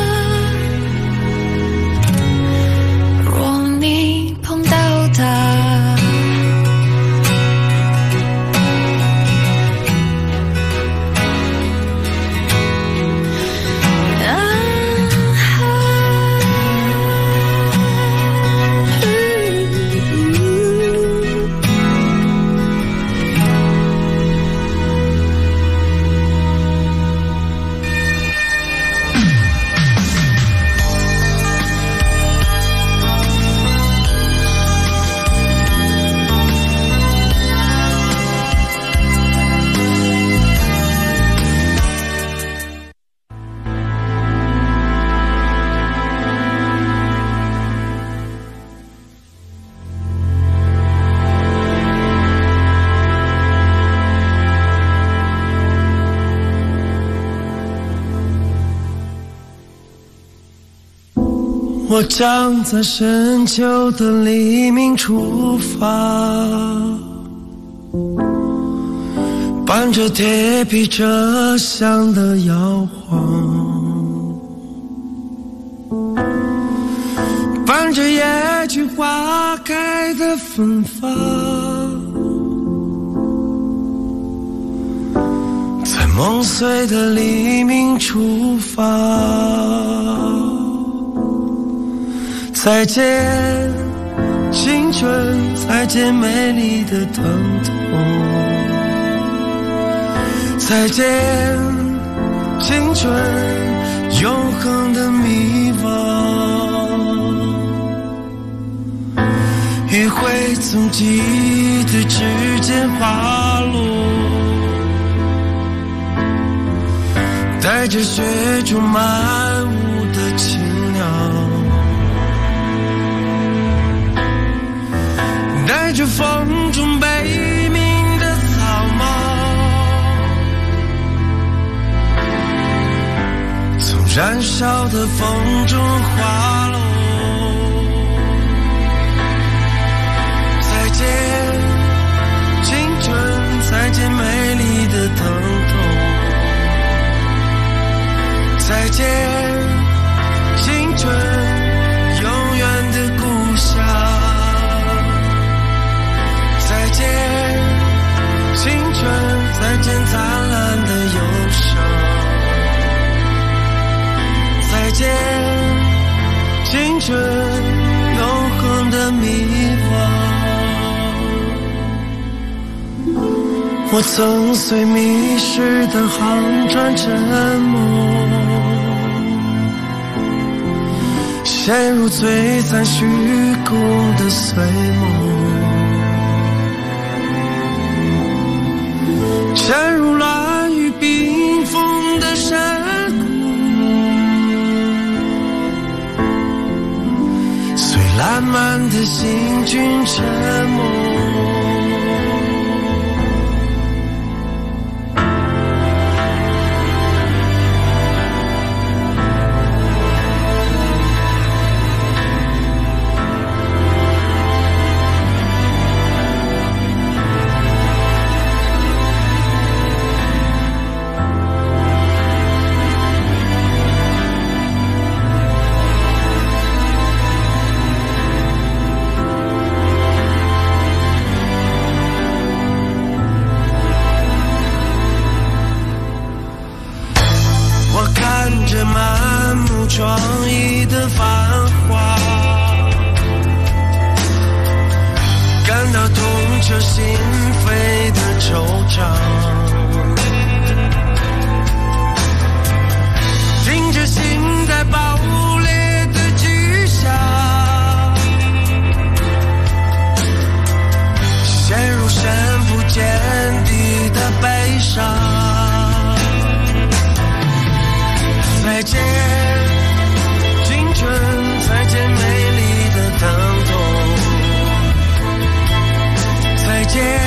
若你碰到它， 我将在深秋的黎明出发，伴着铁皮车厢的摇晃，伴着野菊花开的芬芳，在梦碎的黎明出发。再见青春，再见美丽的疼痛，再见青春永恒的迷惘。余晖从记忆的指尖滑落，带着雪中漫舞的青鸟，带着风中悲鸣的草帽，从燃烧的风中滑落。再见青春，再见美丽的疼痛，再见青春永远的故乡，再见青春，再见灿烂的忧伤，再见青春永恒的迷惘。我曾随迷失的航船沉没，陷入璀璨虚空的碎梦，陷入乱雨冰封的山谷，随烂漫的行军沉没。创意的繁华，感到痛彻心扉的惆怅，听着心在爆裂的巨响，陷入深不见底的悲伤。再见再见美丽的疼痛，再见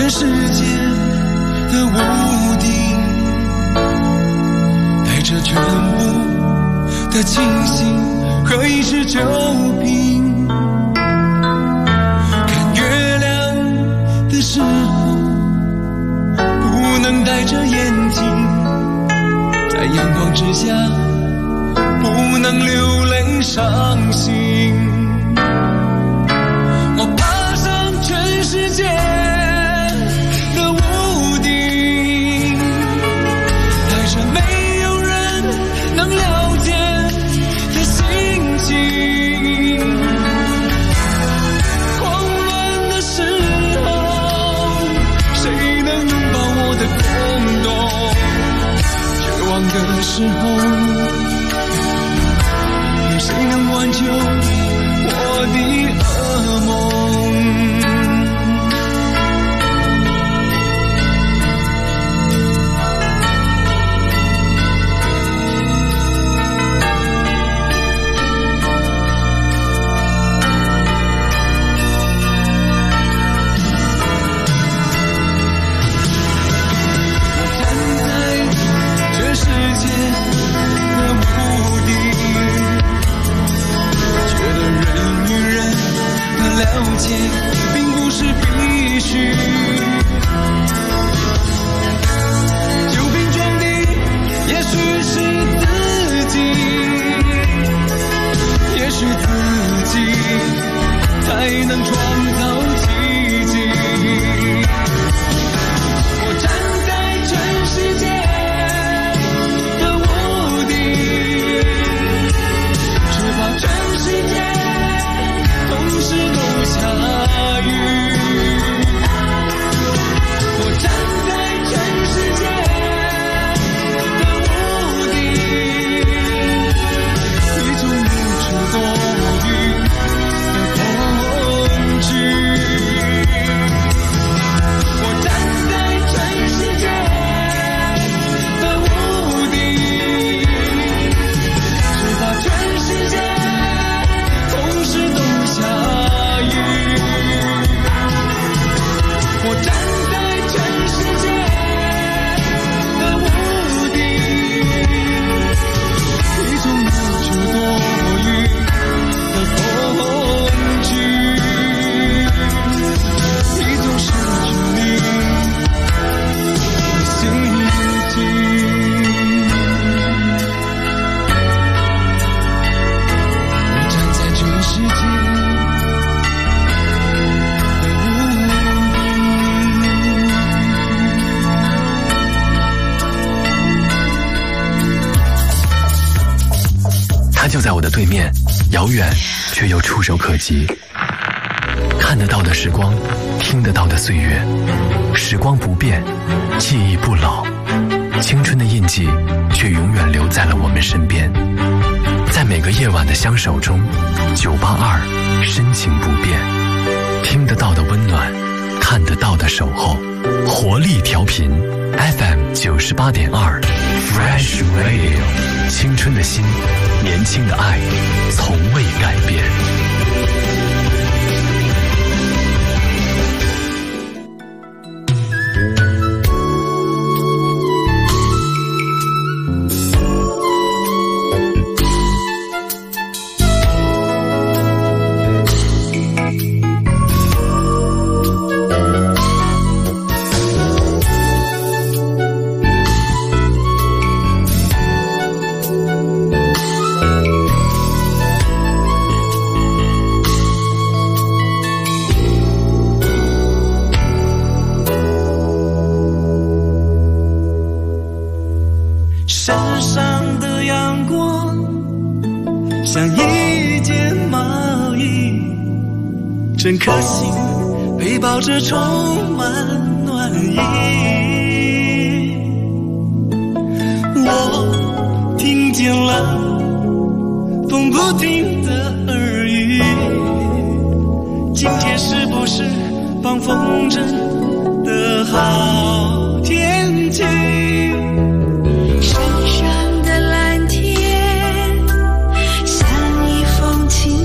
全世界的屋顶，带着全部的清醒和一支酒瓶，看月亮的时候不能戴着眼镜，在阳光之下不能流泪伤心。我爬上全世界的屋顶，带着没有人能了解的心情。狂乱的时候，谁能拥抱我的空洞？绝望的时候，谁能挽救我的噩梦？了解并不是必须，酒瓶装的也许是自己，也许自己才能创造奇迹。我站在全世界的屋顶，只怕全世界同时都下雨。我站在全世界的屋顶，一种无处躲雨的恐惧。我站在全世界的屋顶，只怕全世界同时都下雨。我站在全世界的屋顶，一种无处躲雨的恐惧，一种失去你的心情。我站在全世界它就在我的对面，遥远却又触手可及。看得到的时光，听得到的岁月，时光不变，记忆不老，青春的印记却永远留在了我们身边。在每个夜晚的相守中，982深情不变，听得到的温暖，看得到的守候，活力调频 FM 98.2 Fresh Radio， 青春的心，年轻的爱，从未改变。 像一件毛衣，整颗心被抱着充满暖意。我听见了风不停的耳语，今天是不是放风筝的好天气？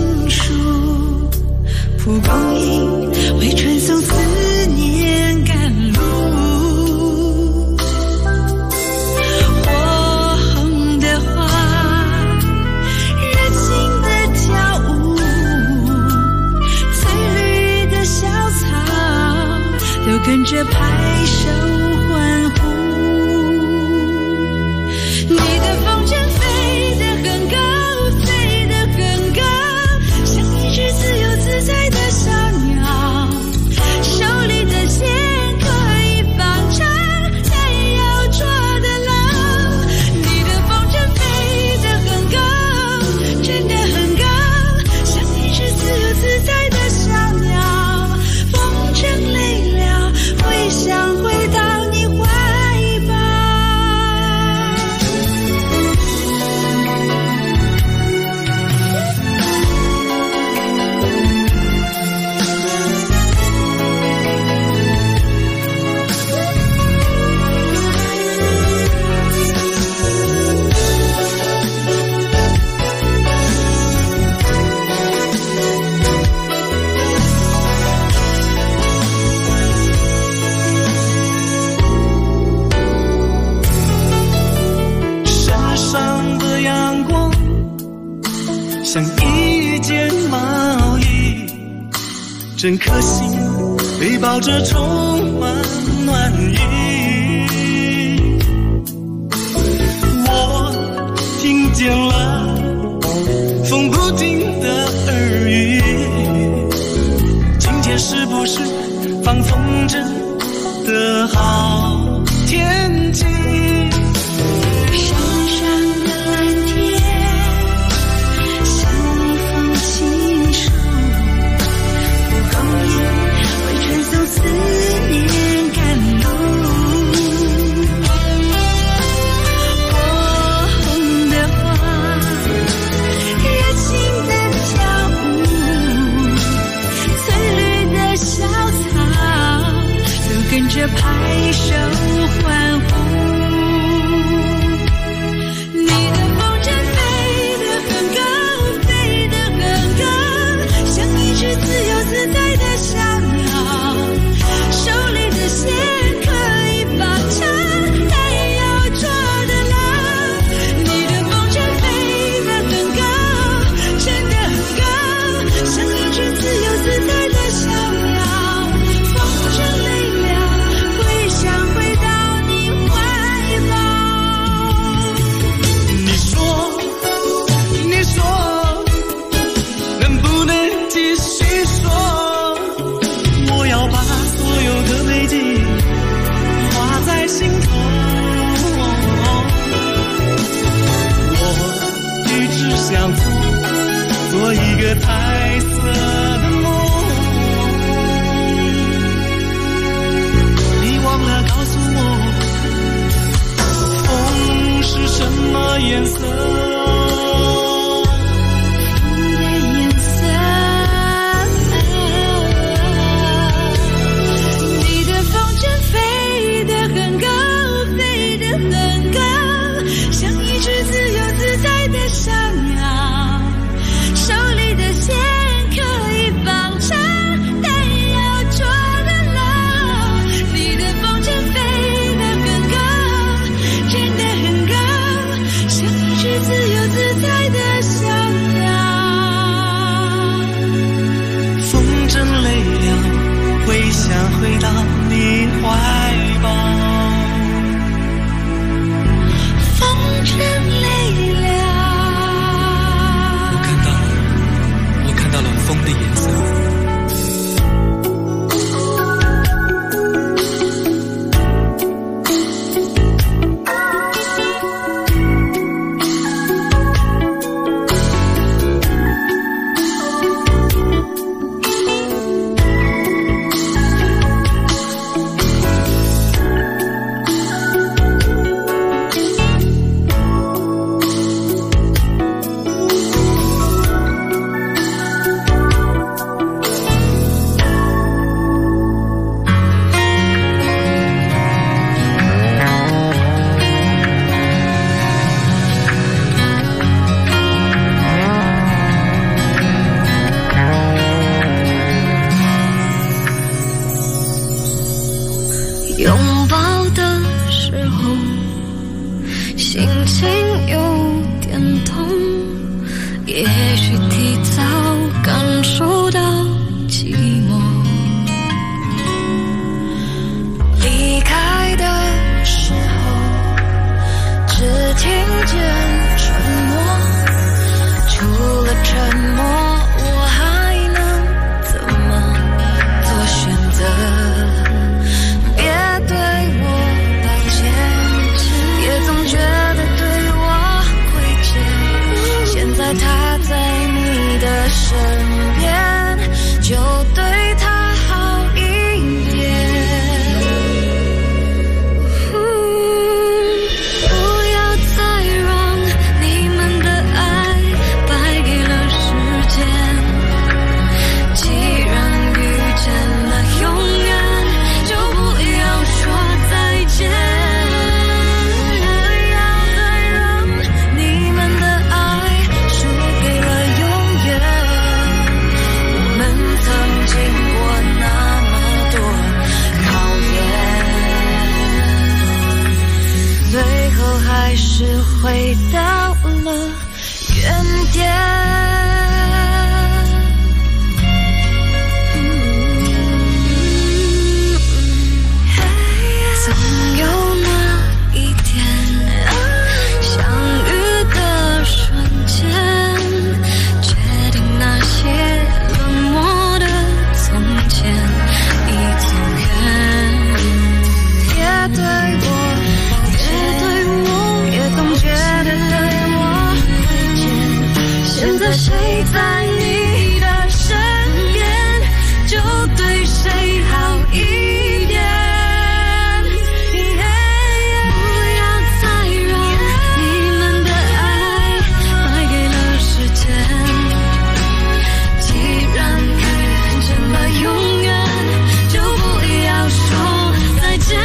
蒲公英为传送思念甘跟着拍手欢呼。你的风筝飞得很高，飞得很高，像一只自由自在的小鸟，手里的线可以放长，但要捉得牢。你的风筝飞得很高，真的很高，像一只自由自在的小鸟，风筝累了会想回到你怀抱。 山上的阳光像一件毛衣，整颗心被抱着充满暖意。我听见了风不停的耳语，今天是不是放风筝的好天气？ 山上的蓝天像一封情书，蒲公英会传送思念甘露。火红的花，热情的跳舞，翠绿的小草都跟着拍手欢呼。你的风筝飞得很高，飞得很高，像一只自由自在的小鸟，手里的线可以放长，但要捉得牢。你的风筝飞得很高，真的很高，像一只自由自在的小鸟，风筝累了会想回到你怀抱。 你说，能不能继续说？我要把所有的美景画在心头。我一直想做一个彩色的梦。你忘了告诉我，风是什么颜色？ 你的风筝飞得很高，飞得很高，像一只自由自在的小鸟，手里的线可以放长，但要捉得牢。你的风筝飞得很高，真的很高，像一只自由自在的小鸟。 风筝累了，会想回到你怀抱。 风筝累了， 我看到了风的颜色。 拥抱的时候，心情有点痛，也许提早感受到寂寞。 回到了原点。谁在你的身边，就对谁好一点。不要再让你们的爱败给了时间。既然遇见了永远，就不要说再见。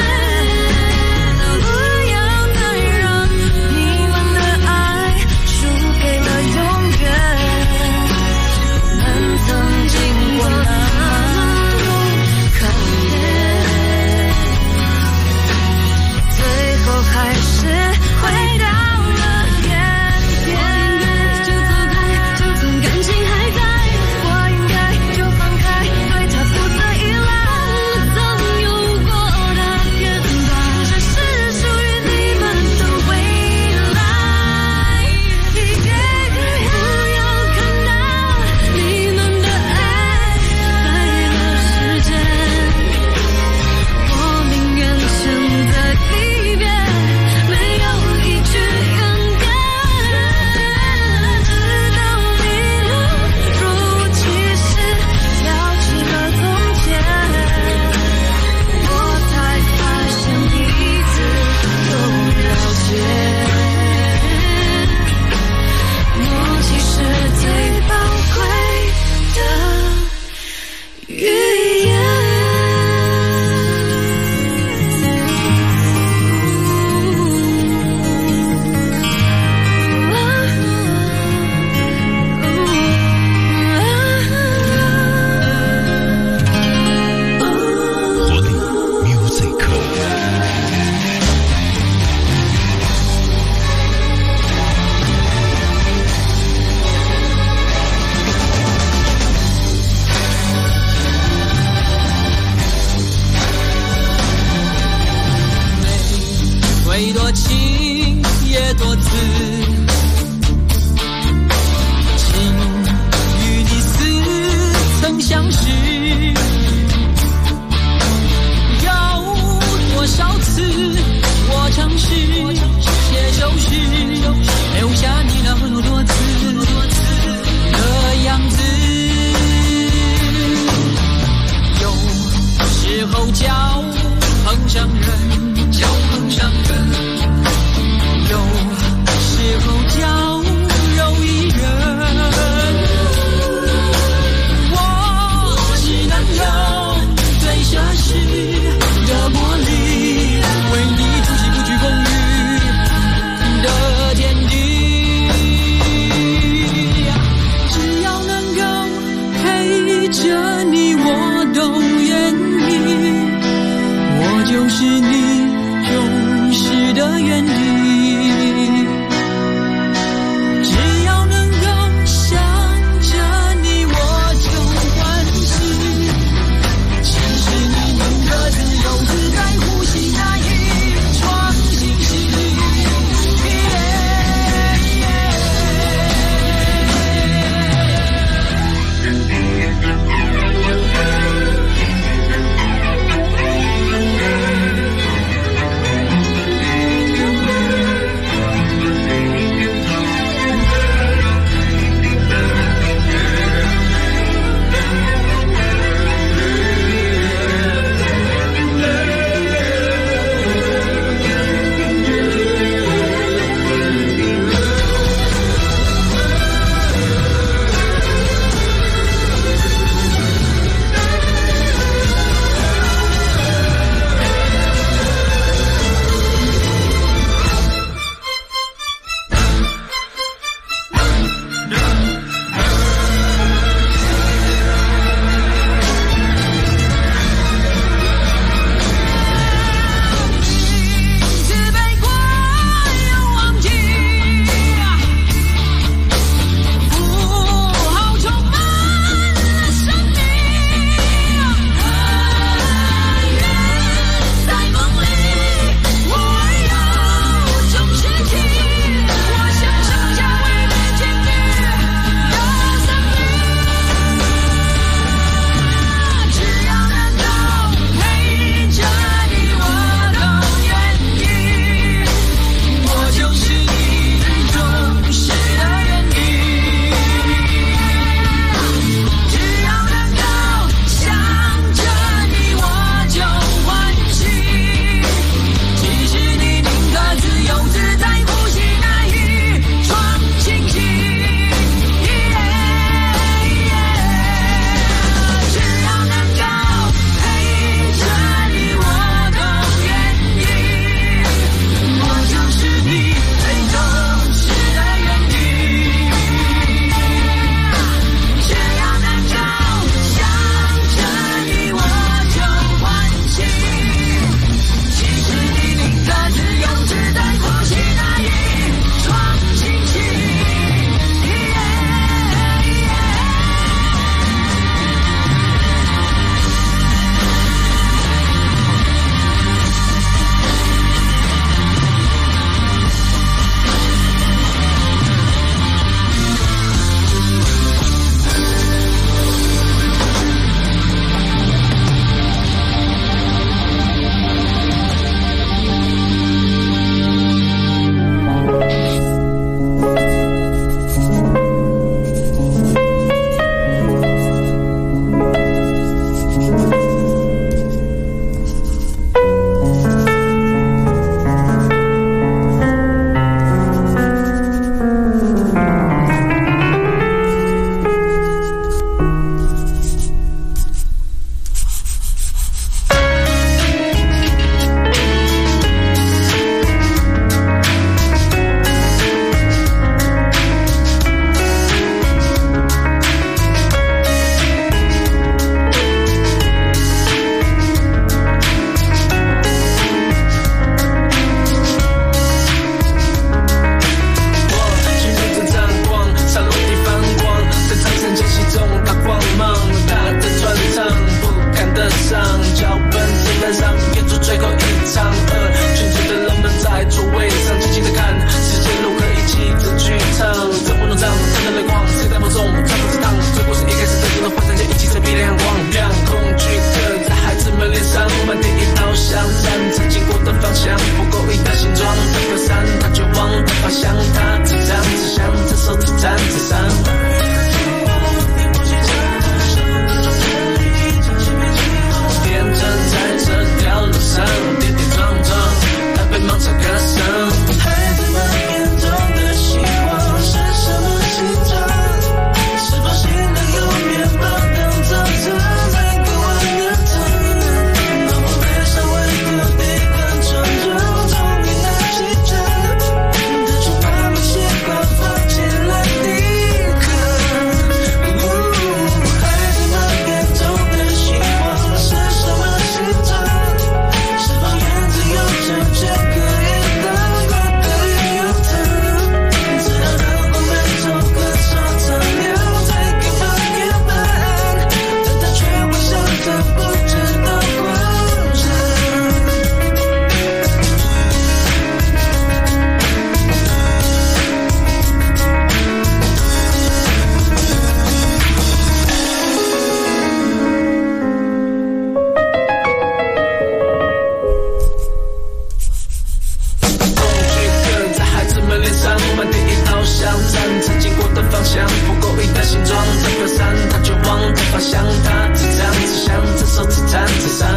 想他，只这样子想着手指缠着上。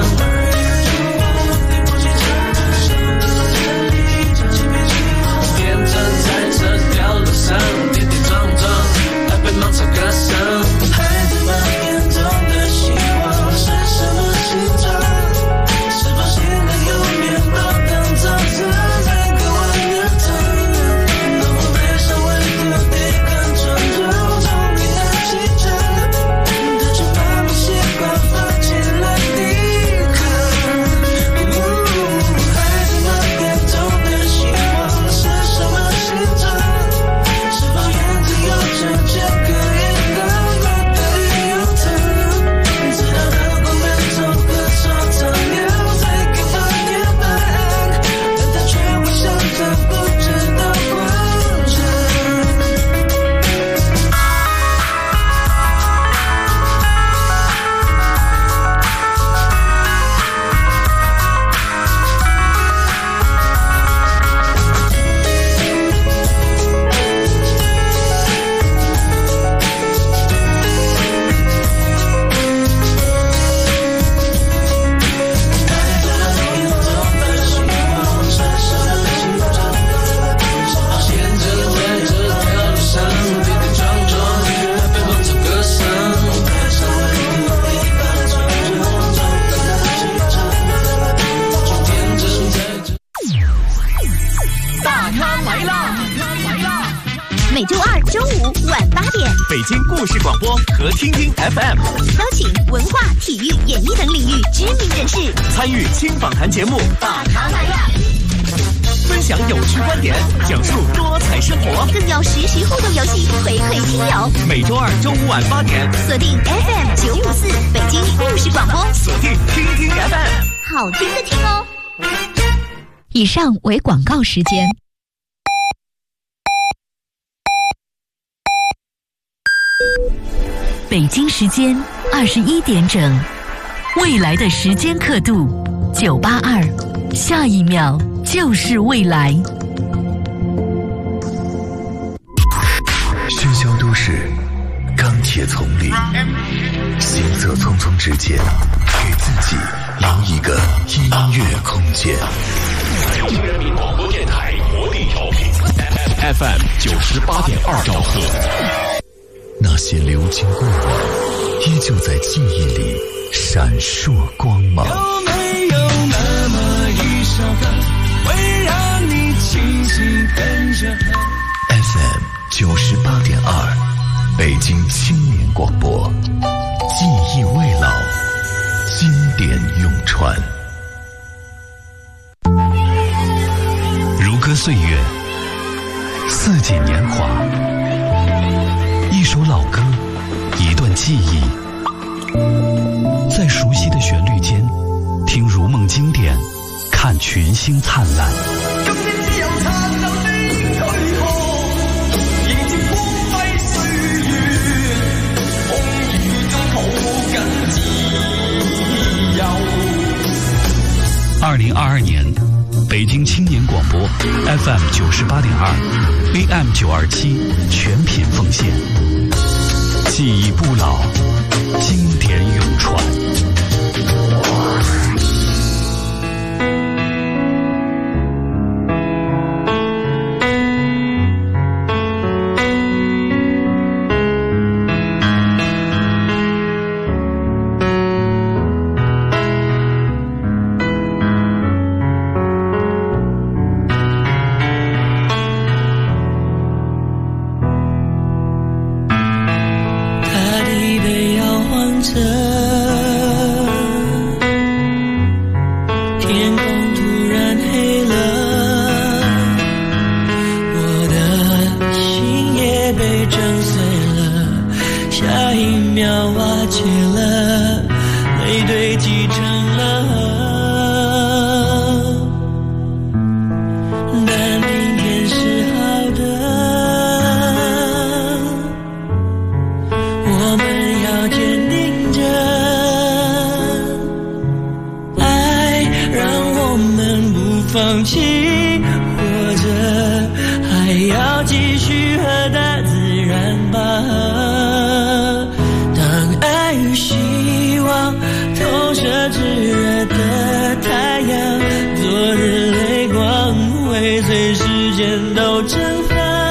变成在这条路上跌跌撞撞，还被芒草割伤。孩子们眼中的希望是什么形状？是否心里有面包当早餐？在渴望的疼，当我背上为了抵抗冲撞，从你的气质的翅膀不习惯放弃了抵抗。孩子们眼中的希望是什么形状？是否眼睛有成见可以让我的有疼？直到灯光变成歌唱唱了，才给我也答案，但他却会像他不知道广场。 每周二、周五晚8点， 北京故事广播和听听 FM 邀请文化、体育、演艺等领域知名人士参与轻访谈节目， 大咖来了， 分享有趣观点，讲述多彩生活， 更有实时互动游戏回馈听友。 每周二、周五晚8点， 锁定 FM 954北京故事广播， 锁定听听 FM， 好听的听哦。 以上为广告时间。北京时间21点整，未来的时间刻度982，下一秒就是未来。 喧嚣都市，钢铁丛林，行色匆匆之间，给自己留一个音乐空间。 北京人民广播电台活力调频 FM 98.2兆赫。 那些流金过往，依旧在记忆里闪烁光芒。 有没有那么一首歌，会让你轻轻跟着和 FM 98.2，北京青年广播，记忆未老，经典永传。 如歌岁月，似锦年华。一首老歌，一段记忆，在熟悉的旋律间，听如梦经典，看群星灿烂。 今天只有殘留的軀殼，迎接光輝歲月，風雨中抱緊自由。 2022年，北京青年廣播 FM 98.2 AM 927全品奉獻，記憶不老，經典永傳。 放弃，或者还要继续和大自然拔河。当爱与会随时间都蒸发。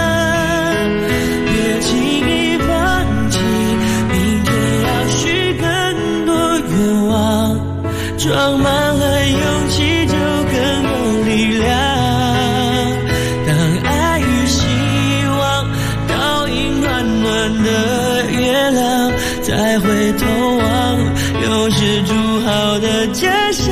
别轻易放弃，明天要许更多愿望，装满了勇气就更有力量。当爱与希望倒映暖暖的月亮，再回头望，又是筑好的家乡。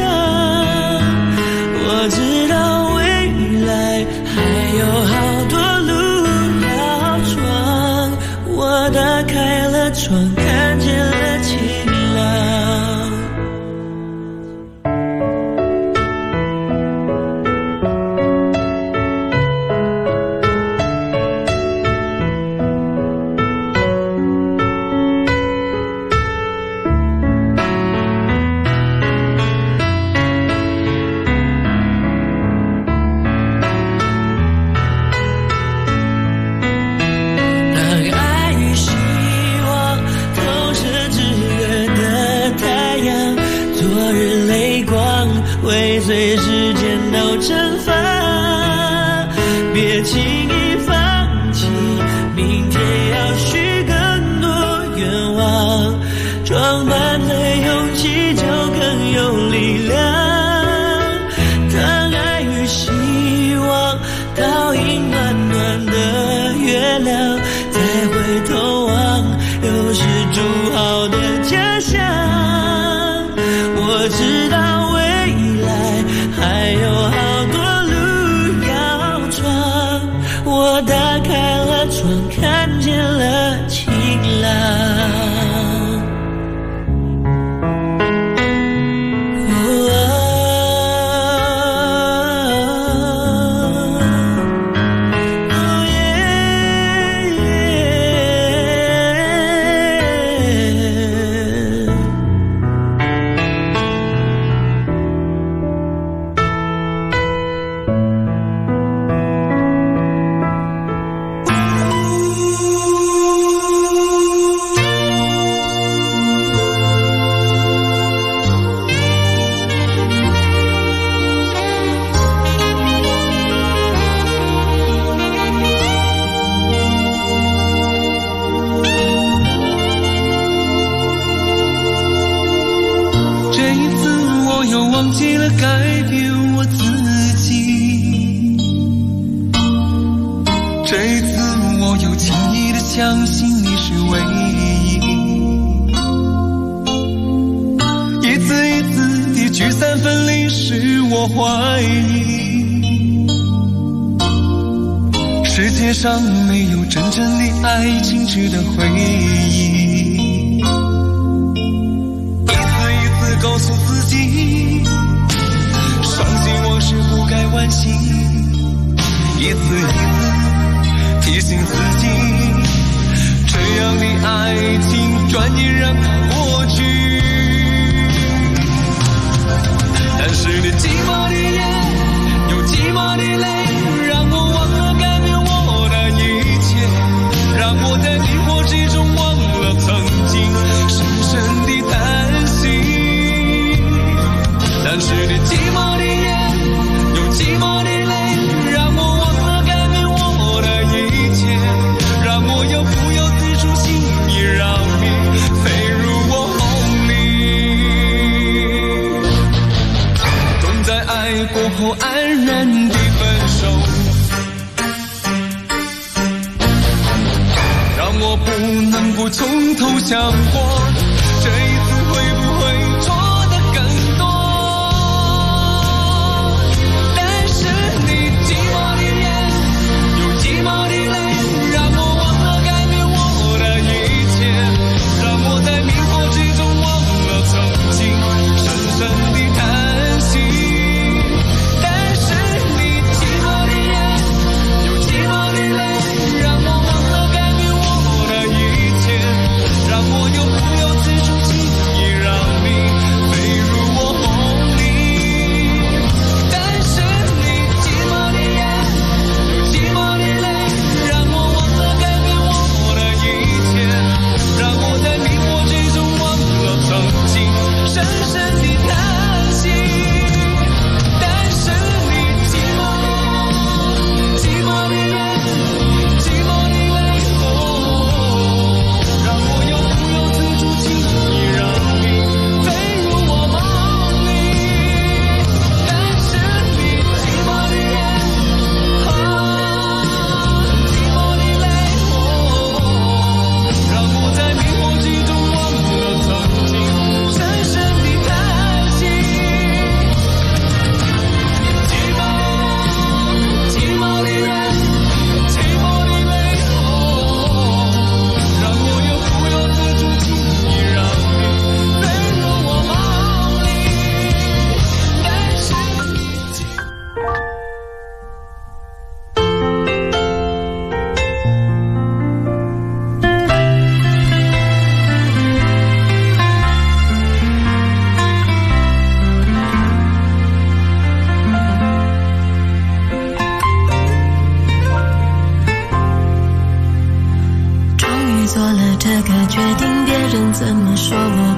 我知道未来还有好多路要闯，我打开了窗，看见了晴朗。会随时间都蒸发，别轻易放弃，明天要许更多愿望，装满了勇气就更有力量。当爱与希望倒映暖暖的月亮，再回头望，又是筑好的家乡。我知道还有好多路要闯，我打开了窗，看见了晴朗。相信你是唯一，一次一次的聚散分离使我怀疑，世界上没有真正的爱情值得回忆。一次一次告诉自己，伤心往事不该惋惜，一次一次提醒自己，这样的爱情转眼让它过去。但是你寂寞的眼有寂寞的泪，让我忘了改变我的一切，让我在迷惑之中忘了曾经深深的叹息。但是你寂寞的眼有寂寞的泪，让我忘了改变我的一切，让我又不由自主心意让你飞入我梦里。总在爱过后安然的分手，让我不能不从头想过，这一次会不会错得更多。但是你寂寞的眼有寂寞的泪，让我忘了改变我的一切，让我在迷惑之中忘了曾经深深的叹息。但是你寂寞的眼有寂寞的泪，让我忘了改变我的一切，让我又不由自主心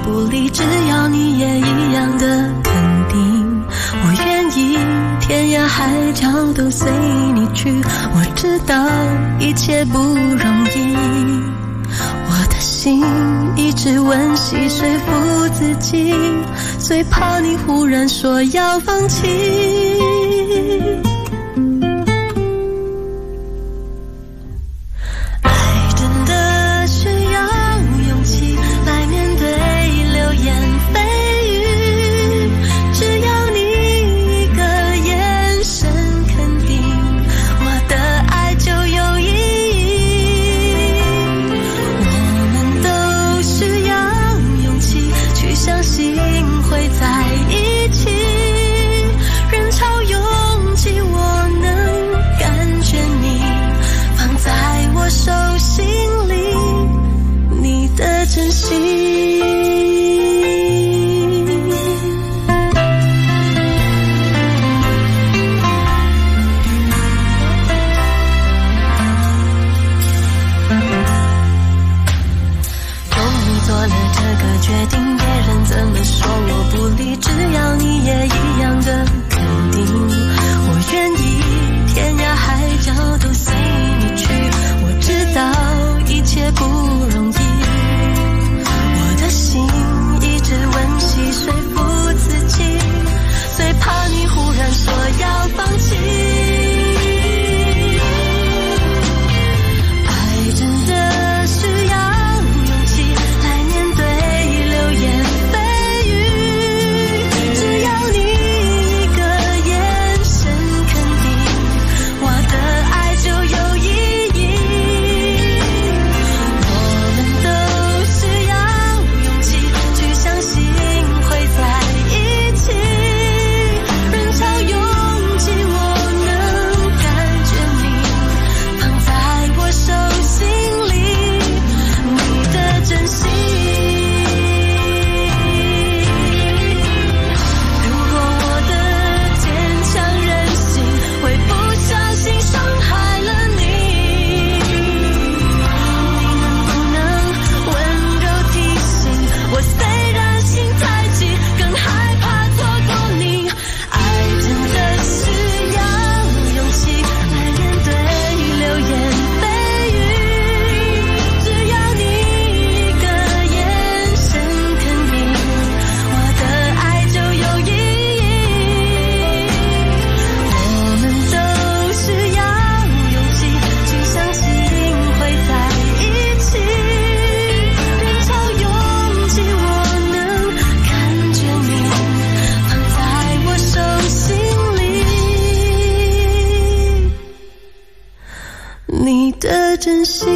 不理，只要你也一样的肯定。我愿意天涯海角都随你去，我知道一切不容易，我的心一直温习说服自己，最怕你忽然说要放弃。爱真的需要勇气来面对流言蜚语，只要你一个眼神肯定，我的爱就有意义。我们都需要勇气去相信会在一起，人潮拥挤我能感觉你放在我手心里，你的真心。决定别人怎么说我不理，只要你也一样的肯定，我愿意天涯海角都随你去，我知道一切不容易，我的心一直温习说服自己，最怕你忽然说要放弃。爱真的需要你的真心。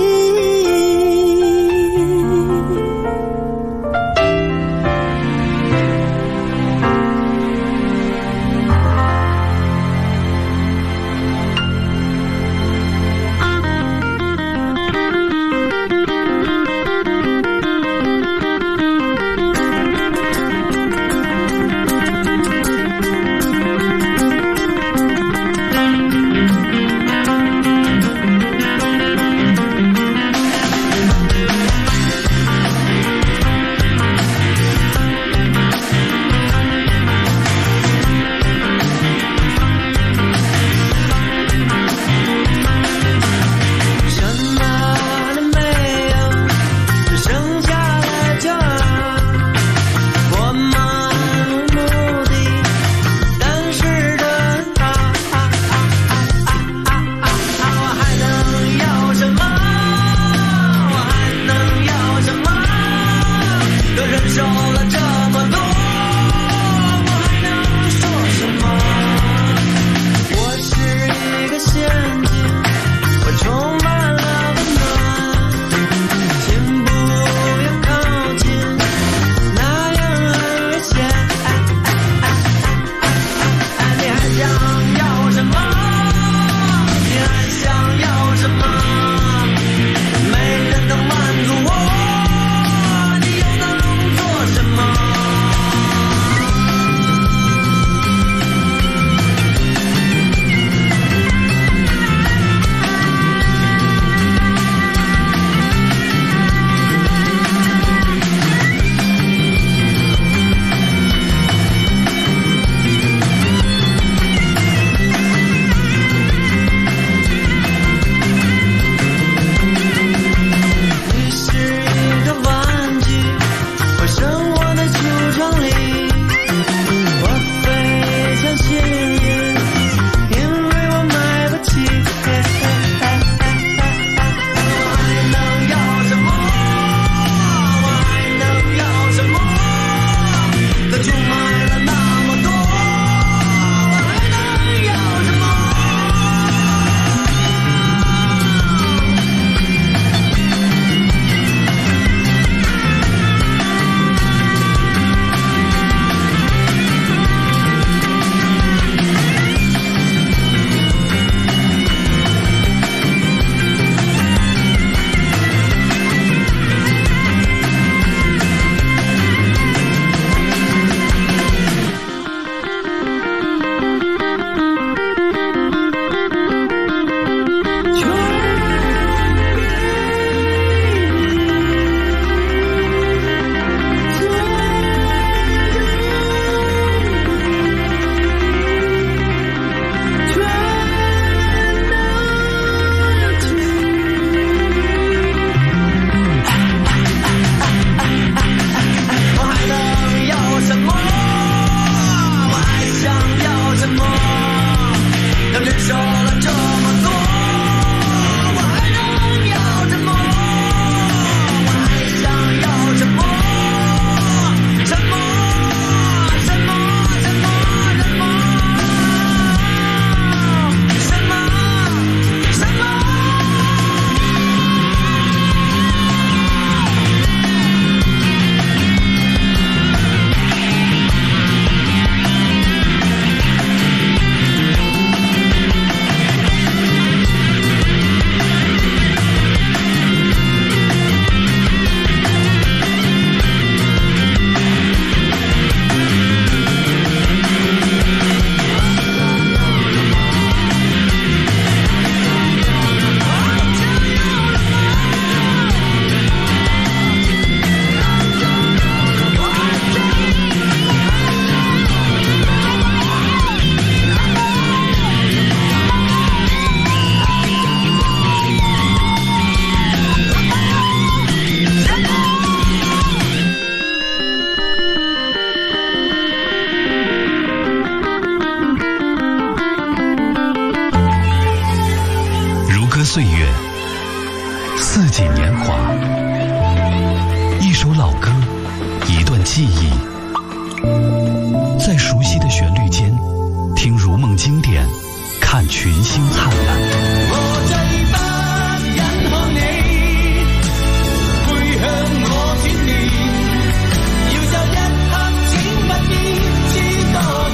岁月，四季年华，一首老歌，一段记忆，在熟悉的旋律间，听如夢經典，看群星燦爛。 我最不忍看你背向我轉面，要就一刻請不變，知多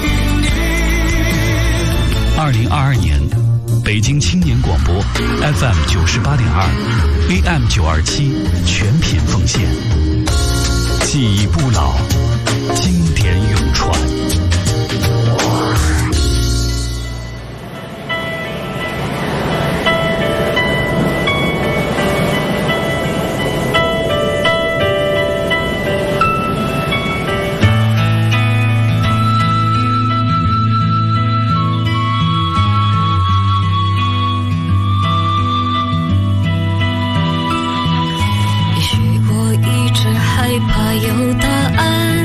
眷戀。 2022年，北京青年廣播 FM 98.2 AM 927全品奉獻，記憶不老，經典永傳。 怕有答案，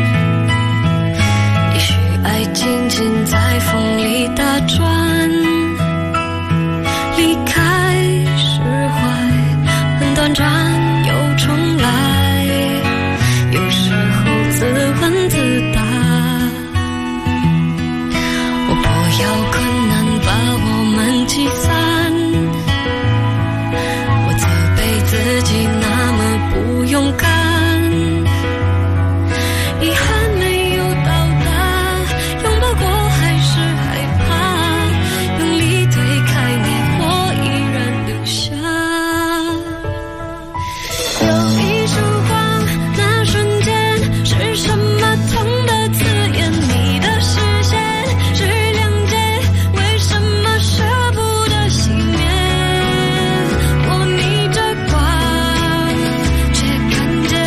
也许爱静静在风里打转，离开释怀很短暂又重来，有时候自问自答，我不要困难把我们击散，我责备自己那么不勇敢，遗憾没有到达，拥抱过还是害怕，用力推开你，我依然留下。有一束光，那瞬间是什么痛的字眼？你的视线是谅解，为什么舍不得熄灭？我们逆着光，却看见。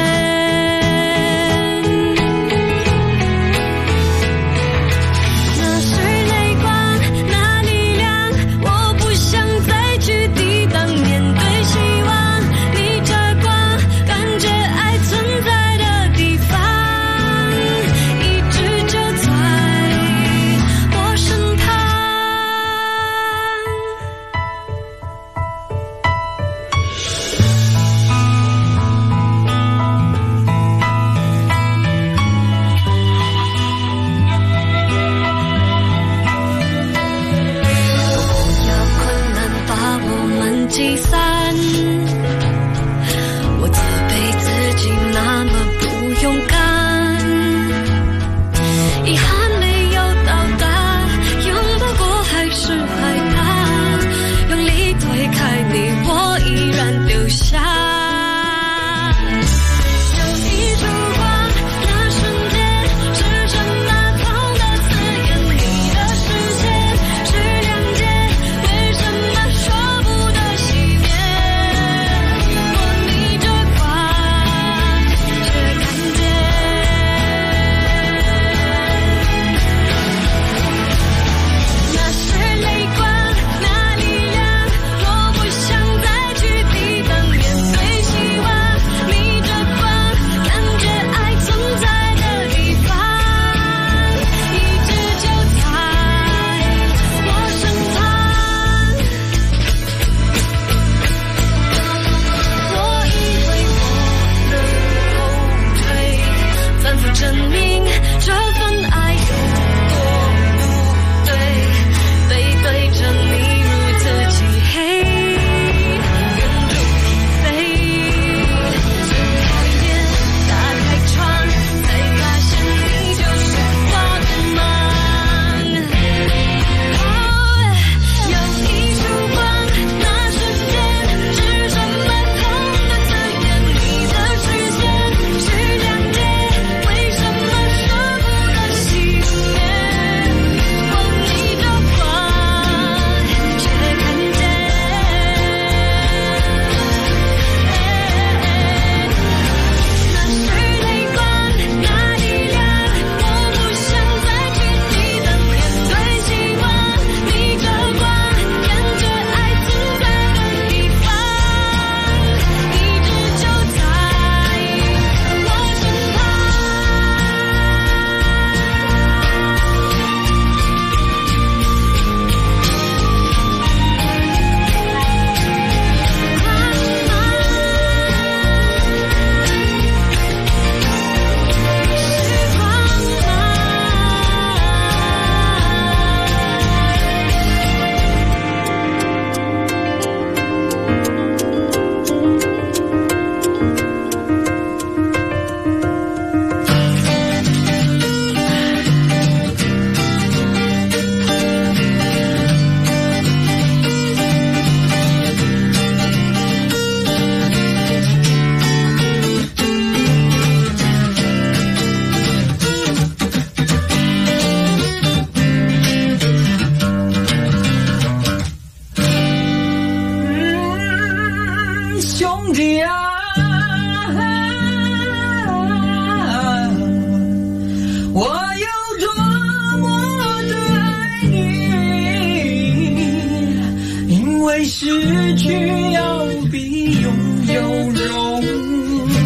那是泪光，那力量，我不想再去抵挡，面对希望，逆着光，感觉爱存在的地方，一直就在我身旁。不要困难把我们击散，我责备自己那么不勇敢，遗憾没有到达，拥抱过还是害怕，用力推开你，我依然留下。有一束光，那瞬间是什么痛的字眼？你的视线是谅解，为什么说不得熄灭？ 弟啊，我有多么的爱你，因为失去要比拥有容易。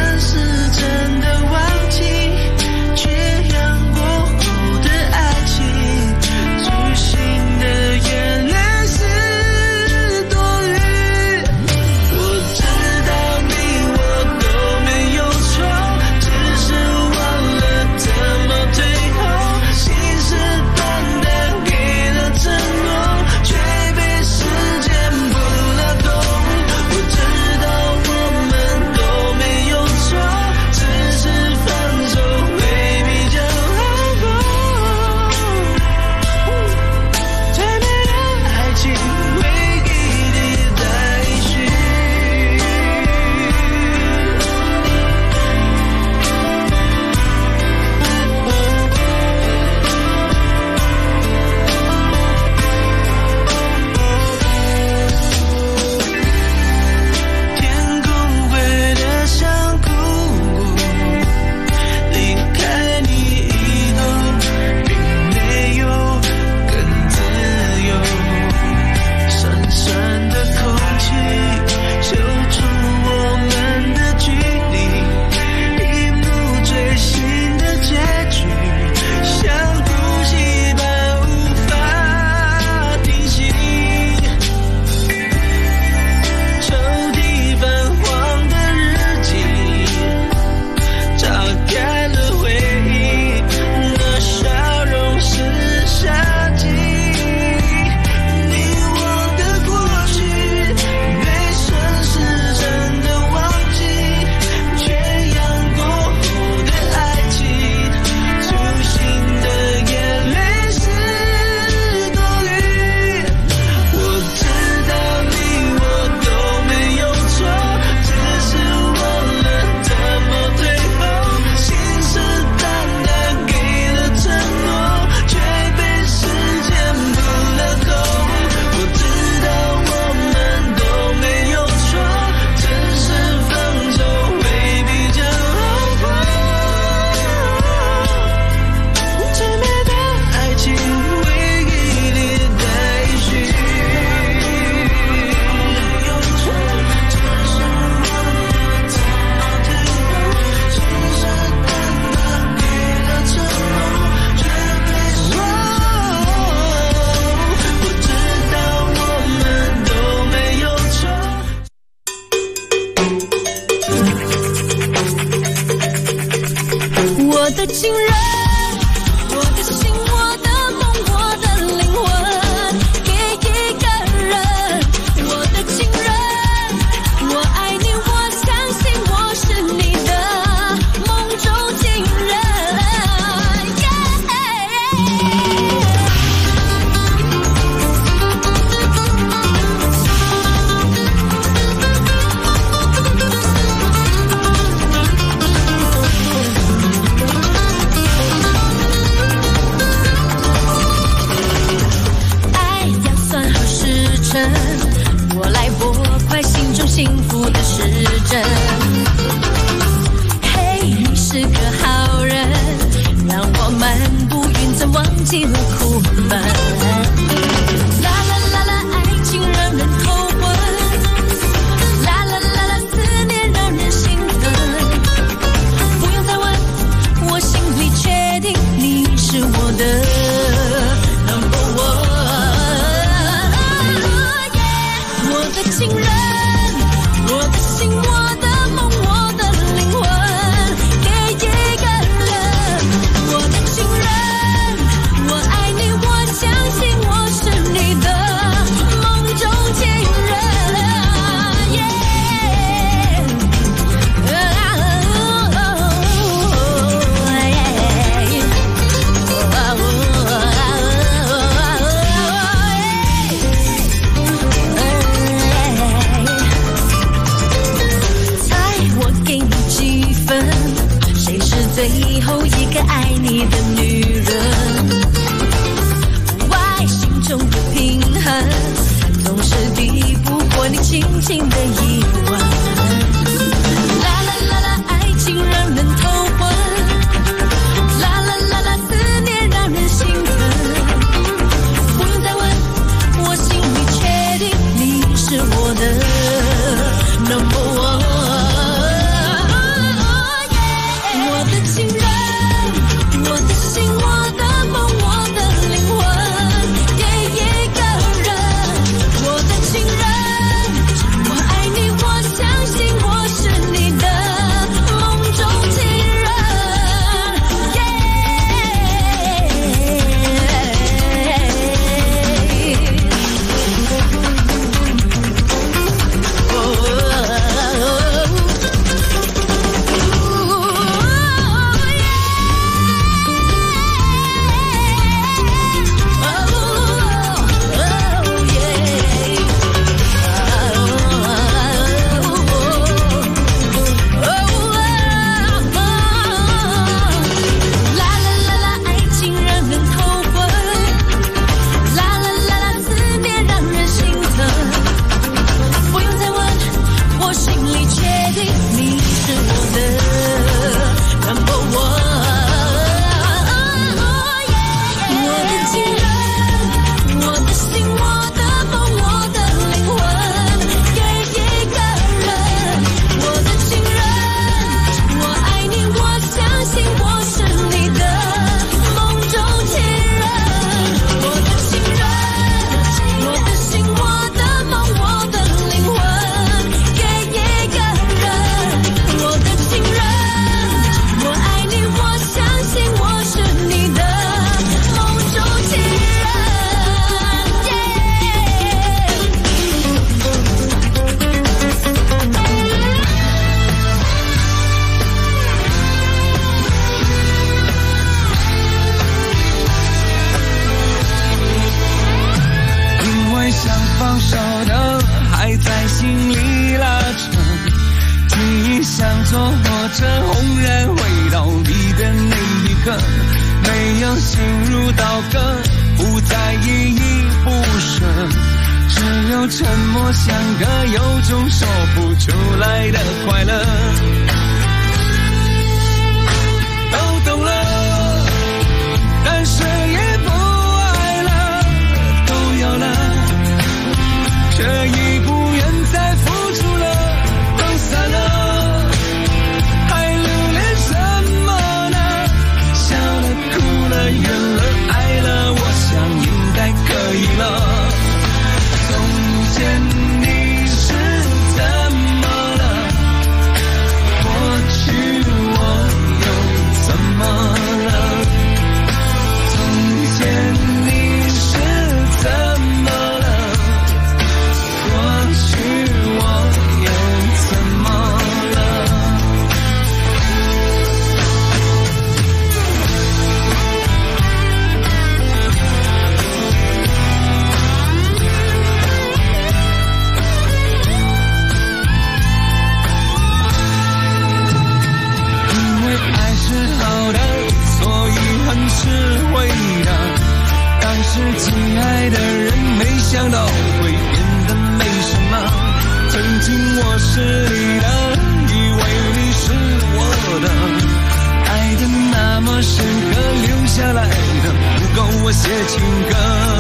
真的忘记，缺氧过后的爱情。 起了苦闷。啦啦啦啦，爱情让人头昏。啦啦啦啦，思念让人心疼。不用再问，我心里确定你是我的 number one。我的情人，我的心，我的梦，我的灵魂，给一个人。我的情人，我爱你，我相信我是你的梦中情人。最后一个爱你的女人，外心中的平衡，总是抵不过你轻轻的一吻。啦啦啦啦，爱情让人头昏。啦啦啦啦，思念让人心疼。不用再问，我心里确定你是我的 number one。情人，我的心，我的梦，我的灵魂，给一个人。我的情人，我爱你，我相信我是你的梦中情人。 下来的不够温我写情歌。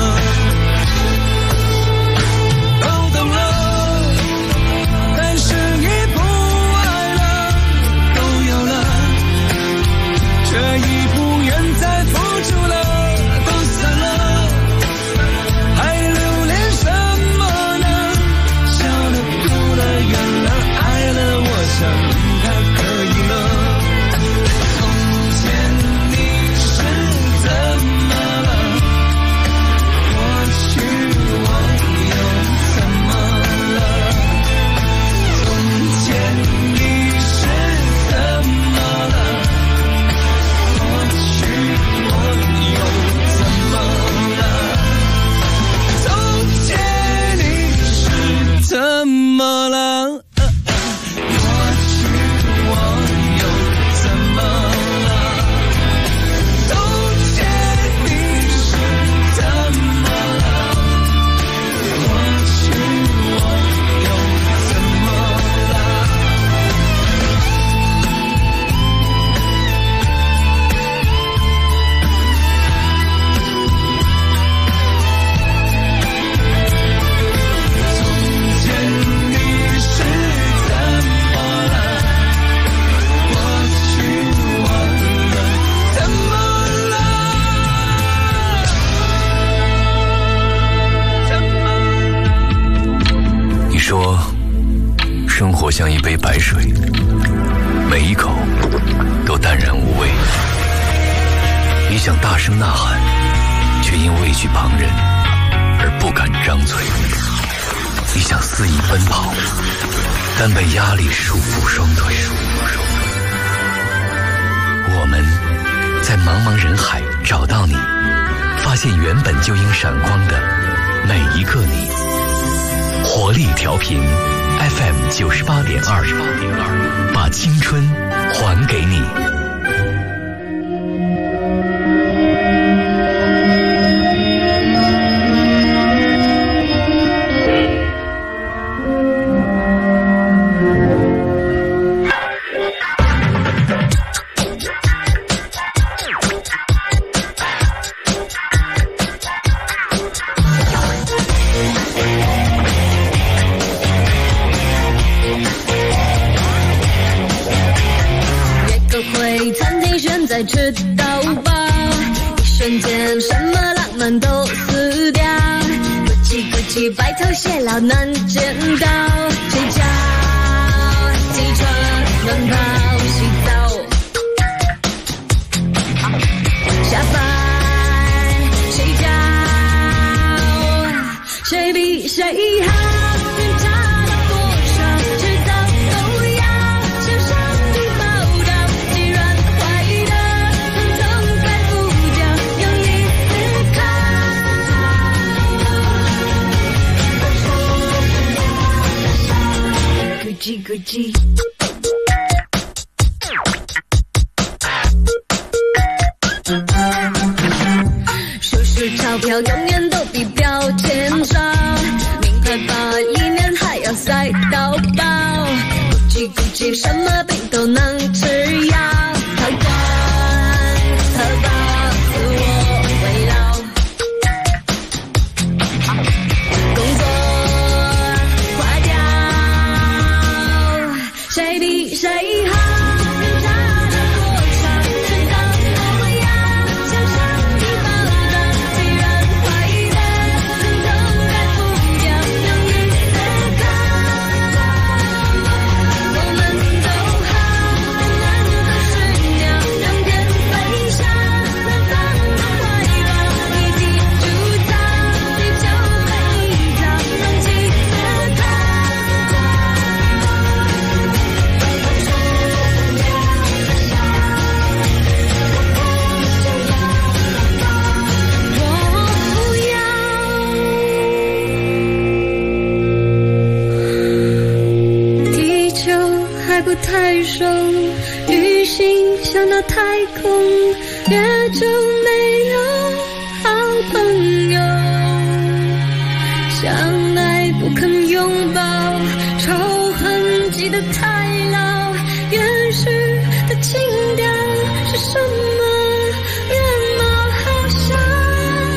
都懂了，但是你不爱了，都有了，却已不愿再付出了，都散了，还留恋什么呢？笑了，哭了，怨了，爱了，我想它可以了。从前你是怎么了？过去我又怎么了？从前你是怎么了？过去我又怎么了？从前你是怎么了？ 说生活像一杯白水，每一口都淡然无味。你想大声呐喊，却因畏惧旁人而不敢张嘴。你想肆意奔跑，但被压力束缚双腿。我们在茫茫人海找到你，发现原本就应闪光的每一个你。活力调频 FM 98.2，把青春还给你。 吃到饱，一瞬间什么浪漫都死掉，鼓起鼓起白头偕老难见到，睡觉起床暖泡洗澡，下班睡觉，谁比谁好？咕叽数数钞票永远都比标签少，名牌包里面还要塞到饱，咕叽咕叽什么病都能吃药，好管好饱自我慰劳，工作谁比谁好？人差了多少？迟早都要向上帝报答。虽然坏的人都改不掉，勇于思考。我们都好，难得是鸟，让天飞翔，南方的怀抱，一起铸造地球每一角，勇气思考。不太熟，旅行像那太空，越久没有好朋友，相爱不肯拥抱，仇恨记得太牢，原始的情调是什么？原貌好像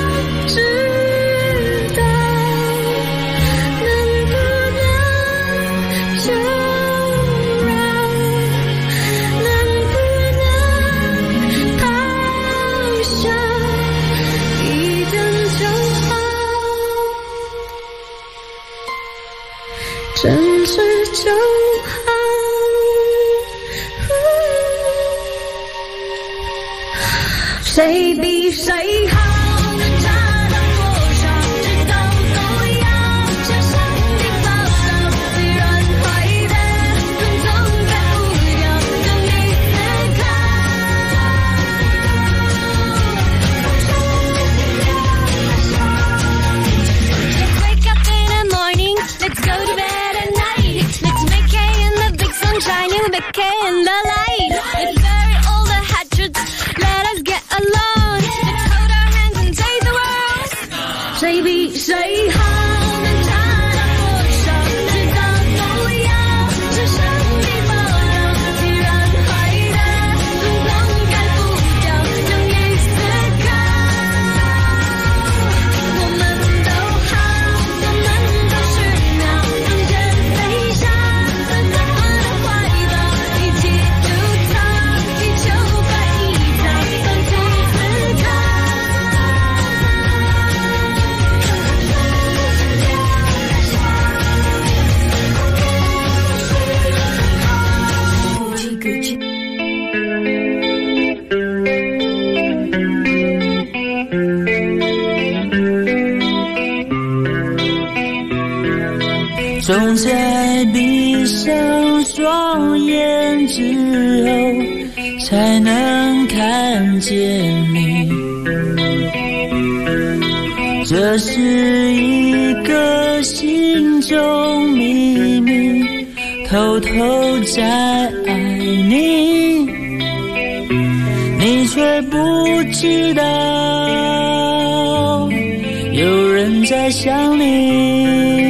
就好。谁比谁好？差到多少？直到都要向上帝报道。虽然坏的统统改不掉，等你思考。Let's wake up in the morning, let's go to bed at night. Let's make hay in the big sunshine, you make hay in the light. Let's bury all the hatchets, let us get along. Let's hold our hands and save the world. 谁比谁好？能差到多少？直到都要向上帝报道。虽然坏的统统改不掉，等于思考。我们都好，我们都是鸟，中间飞翔，在他的怀抱，一起筑巢，地球快一早，放弃思考。 总在闭上双眼之后，才能看见你。这是一个心中秘密，偷偷在爱你，你却不知道，有人在想你。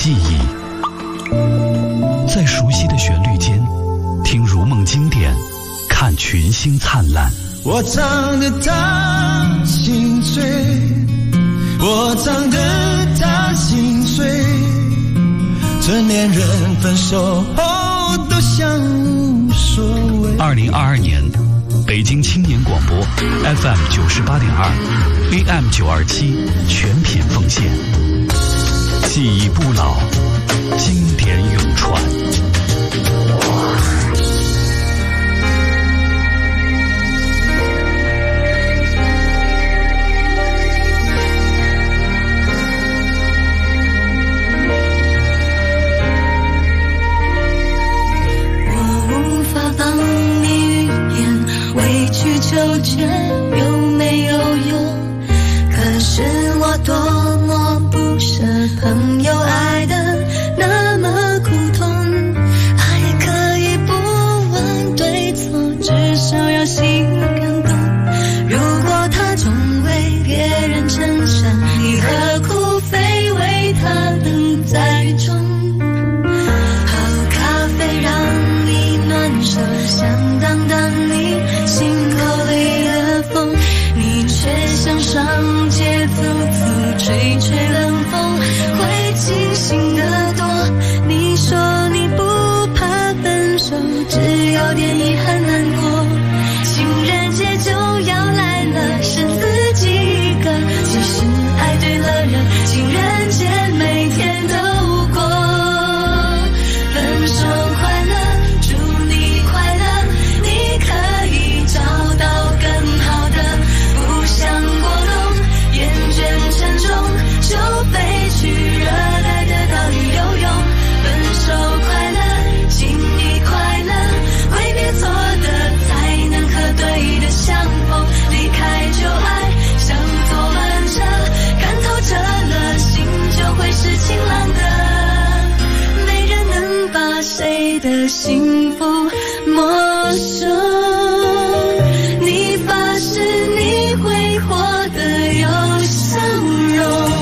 记忆。在熟悉的旋律间，听如梦经典，看群星灿烂。 我唱得他心碎，我唱得他心碎，成年人分手后都像无所谓。 2022年，北京青年广播 FM 98.2 AM 927全品奉献，记忆不老，经典永传。 委曲求全有没有用？可是我多么不舍朋友爱的那么苦痛，爱可以不问对错，至少要心感动。如果他总为别人撑伞，你何苦非为他等在雨中？好咖啡让你暖手，想当你心口里的风，你却像上街走走，吹吹冷风，会清醒得多。你说你不怕分手，只有点遗憾难过。情人节就要来了，剩自己一个。其实爱对了人，情人节每天都过。分手快乐，祝你快乐，你可以找到更好的，不想过冬，厌倦沉重，就飞去热带的岛屿游泳。分手快乐，请你快乐，挥别错的才能和对的相逢。离开旧爱像坐慢车，看透彻了，心就会是晴朗的。没人能把谁的幸福没收，你发誓你会活得有笑容。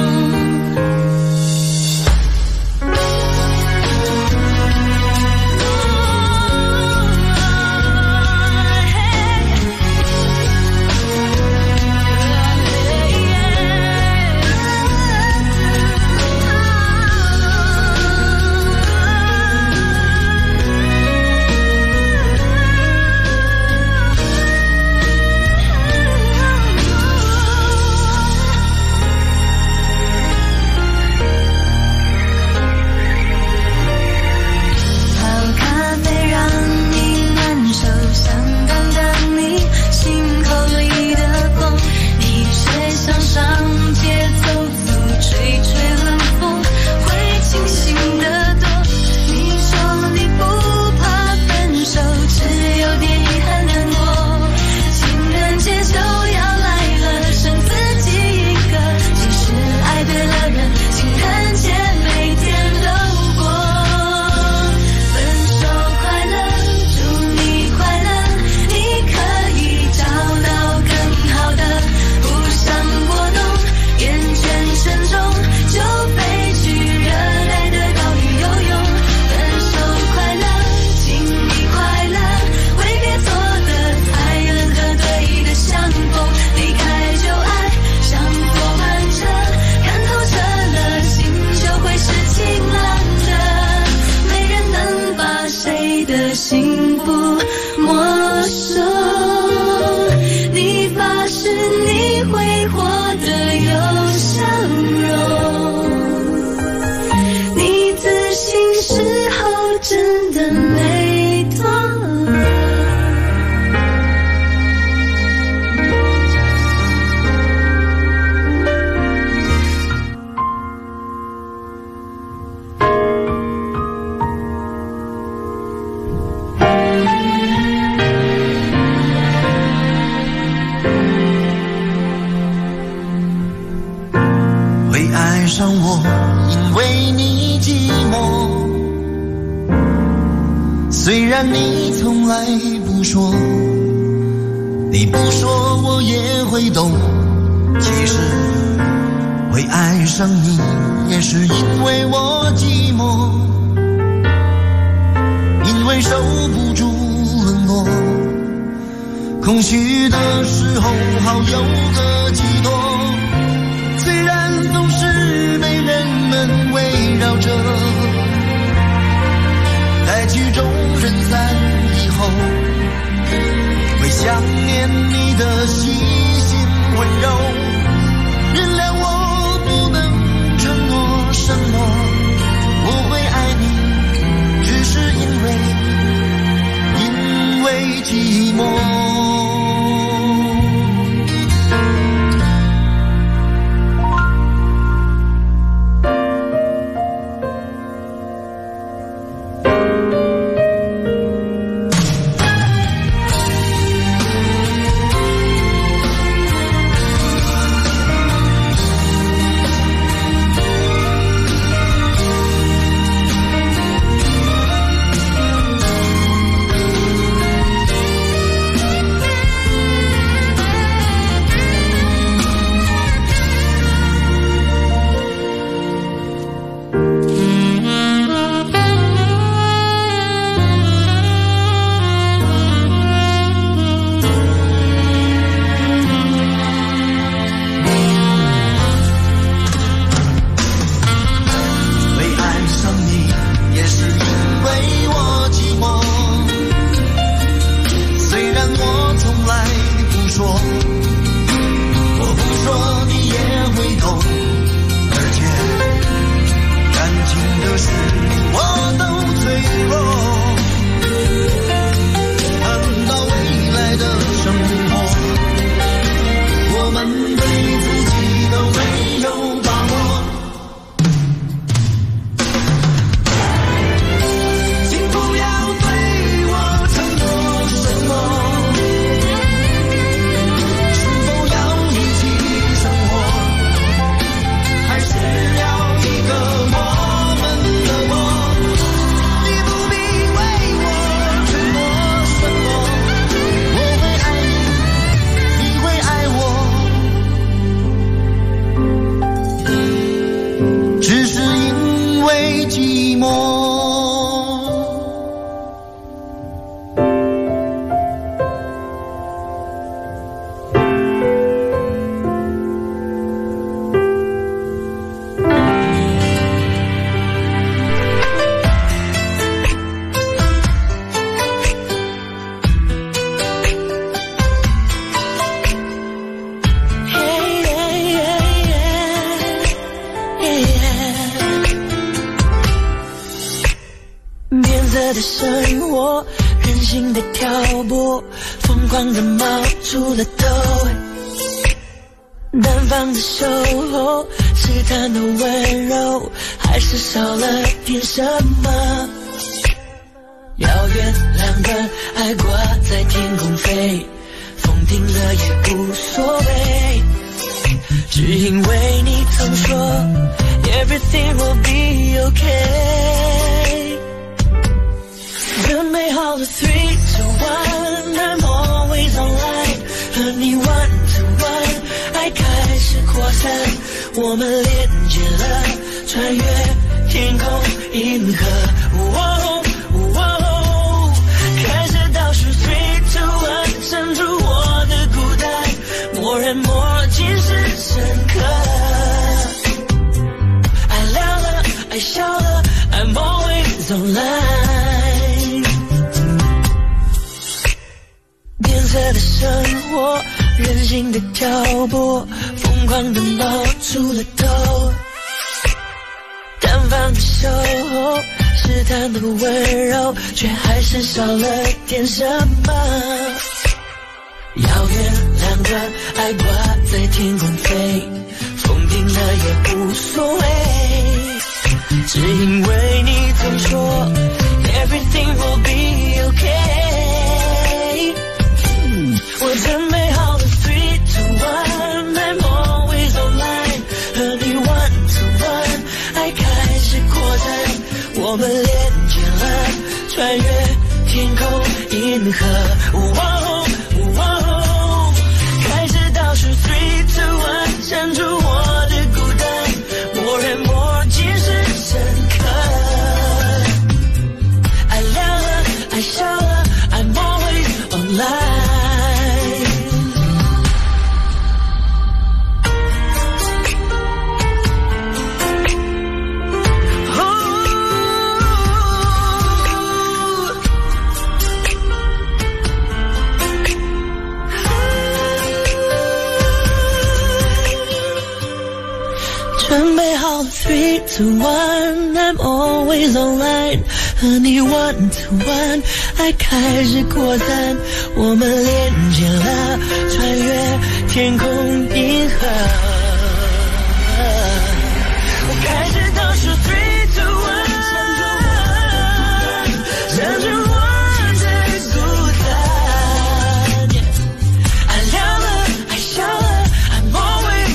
让我为你寂寞，虽然你从来不说，你不说我也会懂。其实会爱上你，也是因为我寂寞，因为守不住冷落，空虚的时候好有个寄托，虽然总是被人们围绕着，在曲终人散以后，会想念你的细心温柔，原谅我不能承诺什么，我会爱你，只是因为寂寞。 的生活，任性的挑拨，疯狂的冒出了头。南方的守候，试探的温柔，还是少了点什么？遥远两个爱挂在天空飞，风停了也无所谓，只因为你曾说 Everything will be okay。 更美好的 3, 2, 1 I'm always online， 和你 one to one， 爱开始扩散，我们连接了，穿越天空银河。开始倒数 3, 2, 1， 删除我的孤单，默认默契是深刻。爱聊了，爱笑了 I'm always online。变色的生活，任性的挑拨，疯狂的冒出了头。单方的守候，试探的温柔，却还是少了点什么。遥远两个爱挂在天空飞，风停了也无所谓，只因为你曾说 Everything will be okay。 我准备好了 3, 2, 1 I'm always online， 和你 one to one， 爱开始扩散，我们连接了，穿越天空银河。开始倒数 3, 2, 1， 删除我的孤单， 准备好了 3, 2, 1 I'm always online 和你 one to one 爱开始扩散我们连接了穿越天空银河我开始倒数3, 2, 1想着我的孤单爱亮了爱笑了 I'm always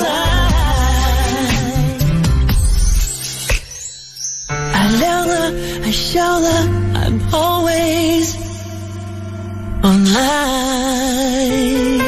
online爱亮了爱笑了 I'm always online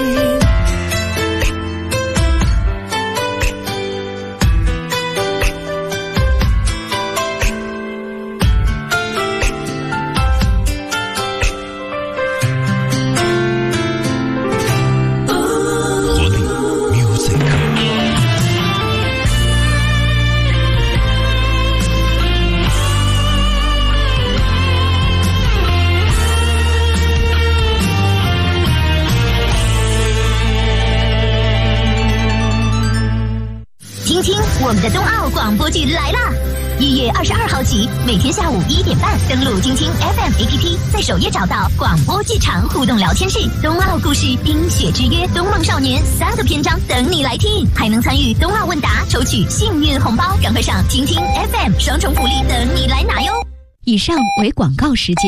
我们的冬奥广播剧来啦！1月22号起，每天下午1点半登录听听 FM APP， 在首页找到广播剧场互动聊天室，冬奥故事、冰雪之约、冬梦少年3个篇章等你来听，还能参与冬奥问答，抽取幸运红包，赶快上听听 FM， 双重福利等你来拿哟！ 以上为广告时间。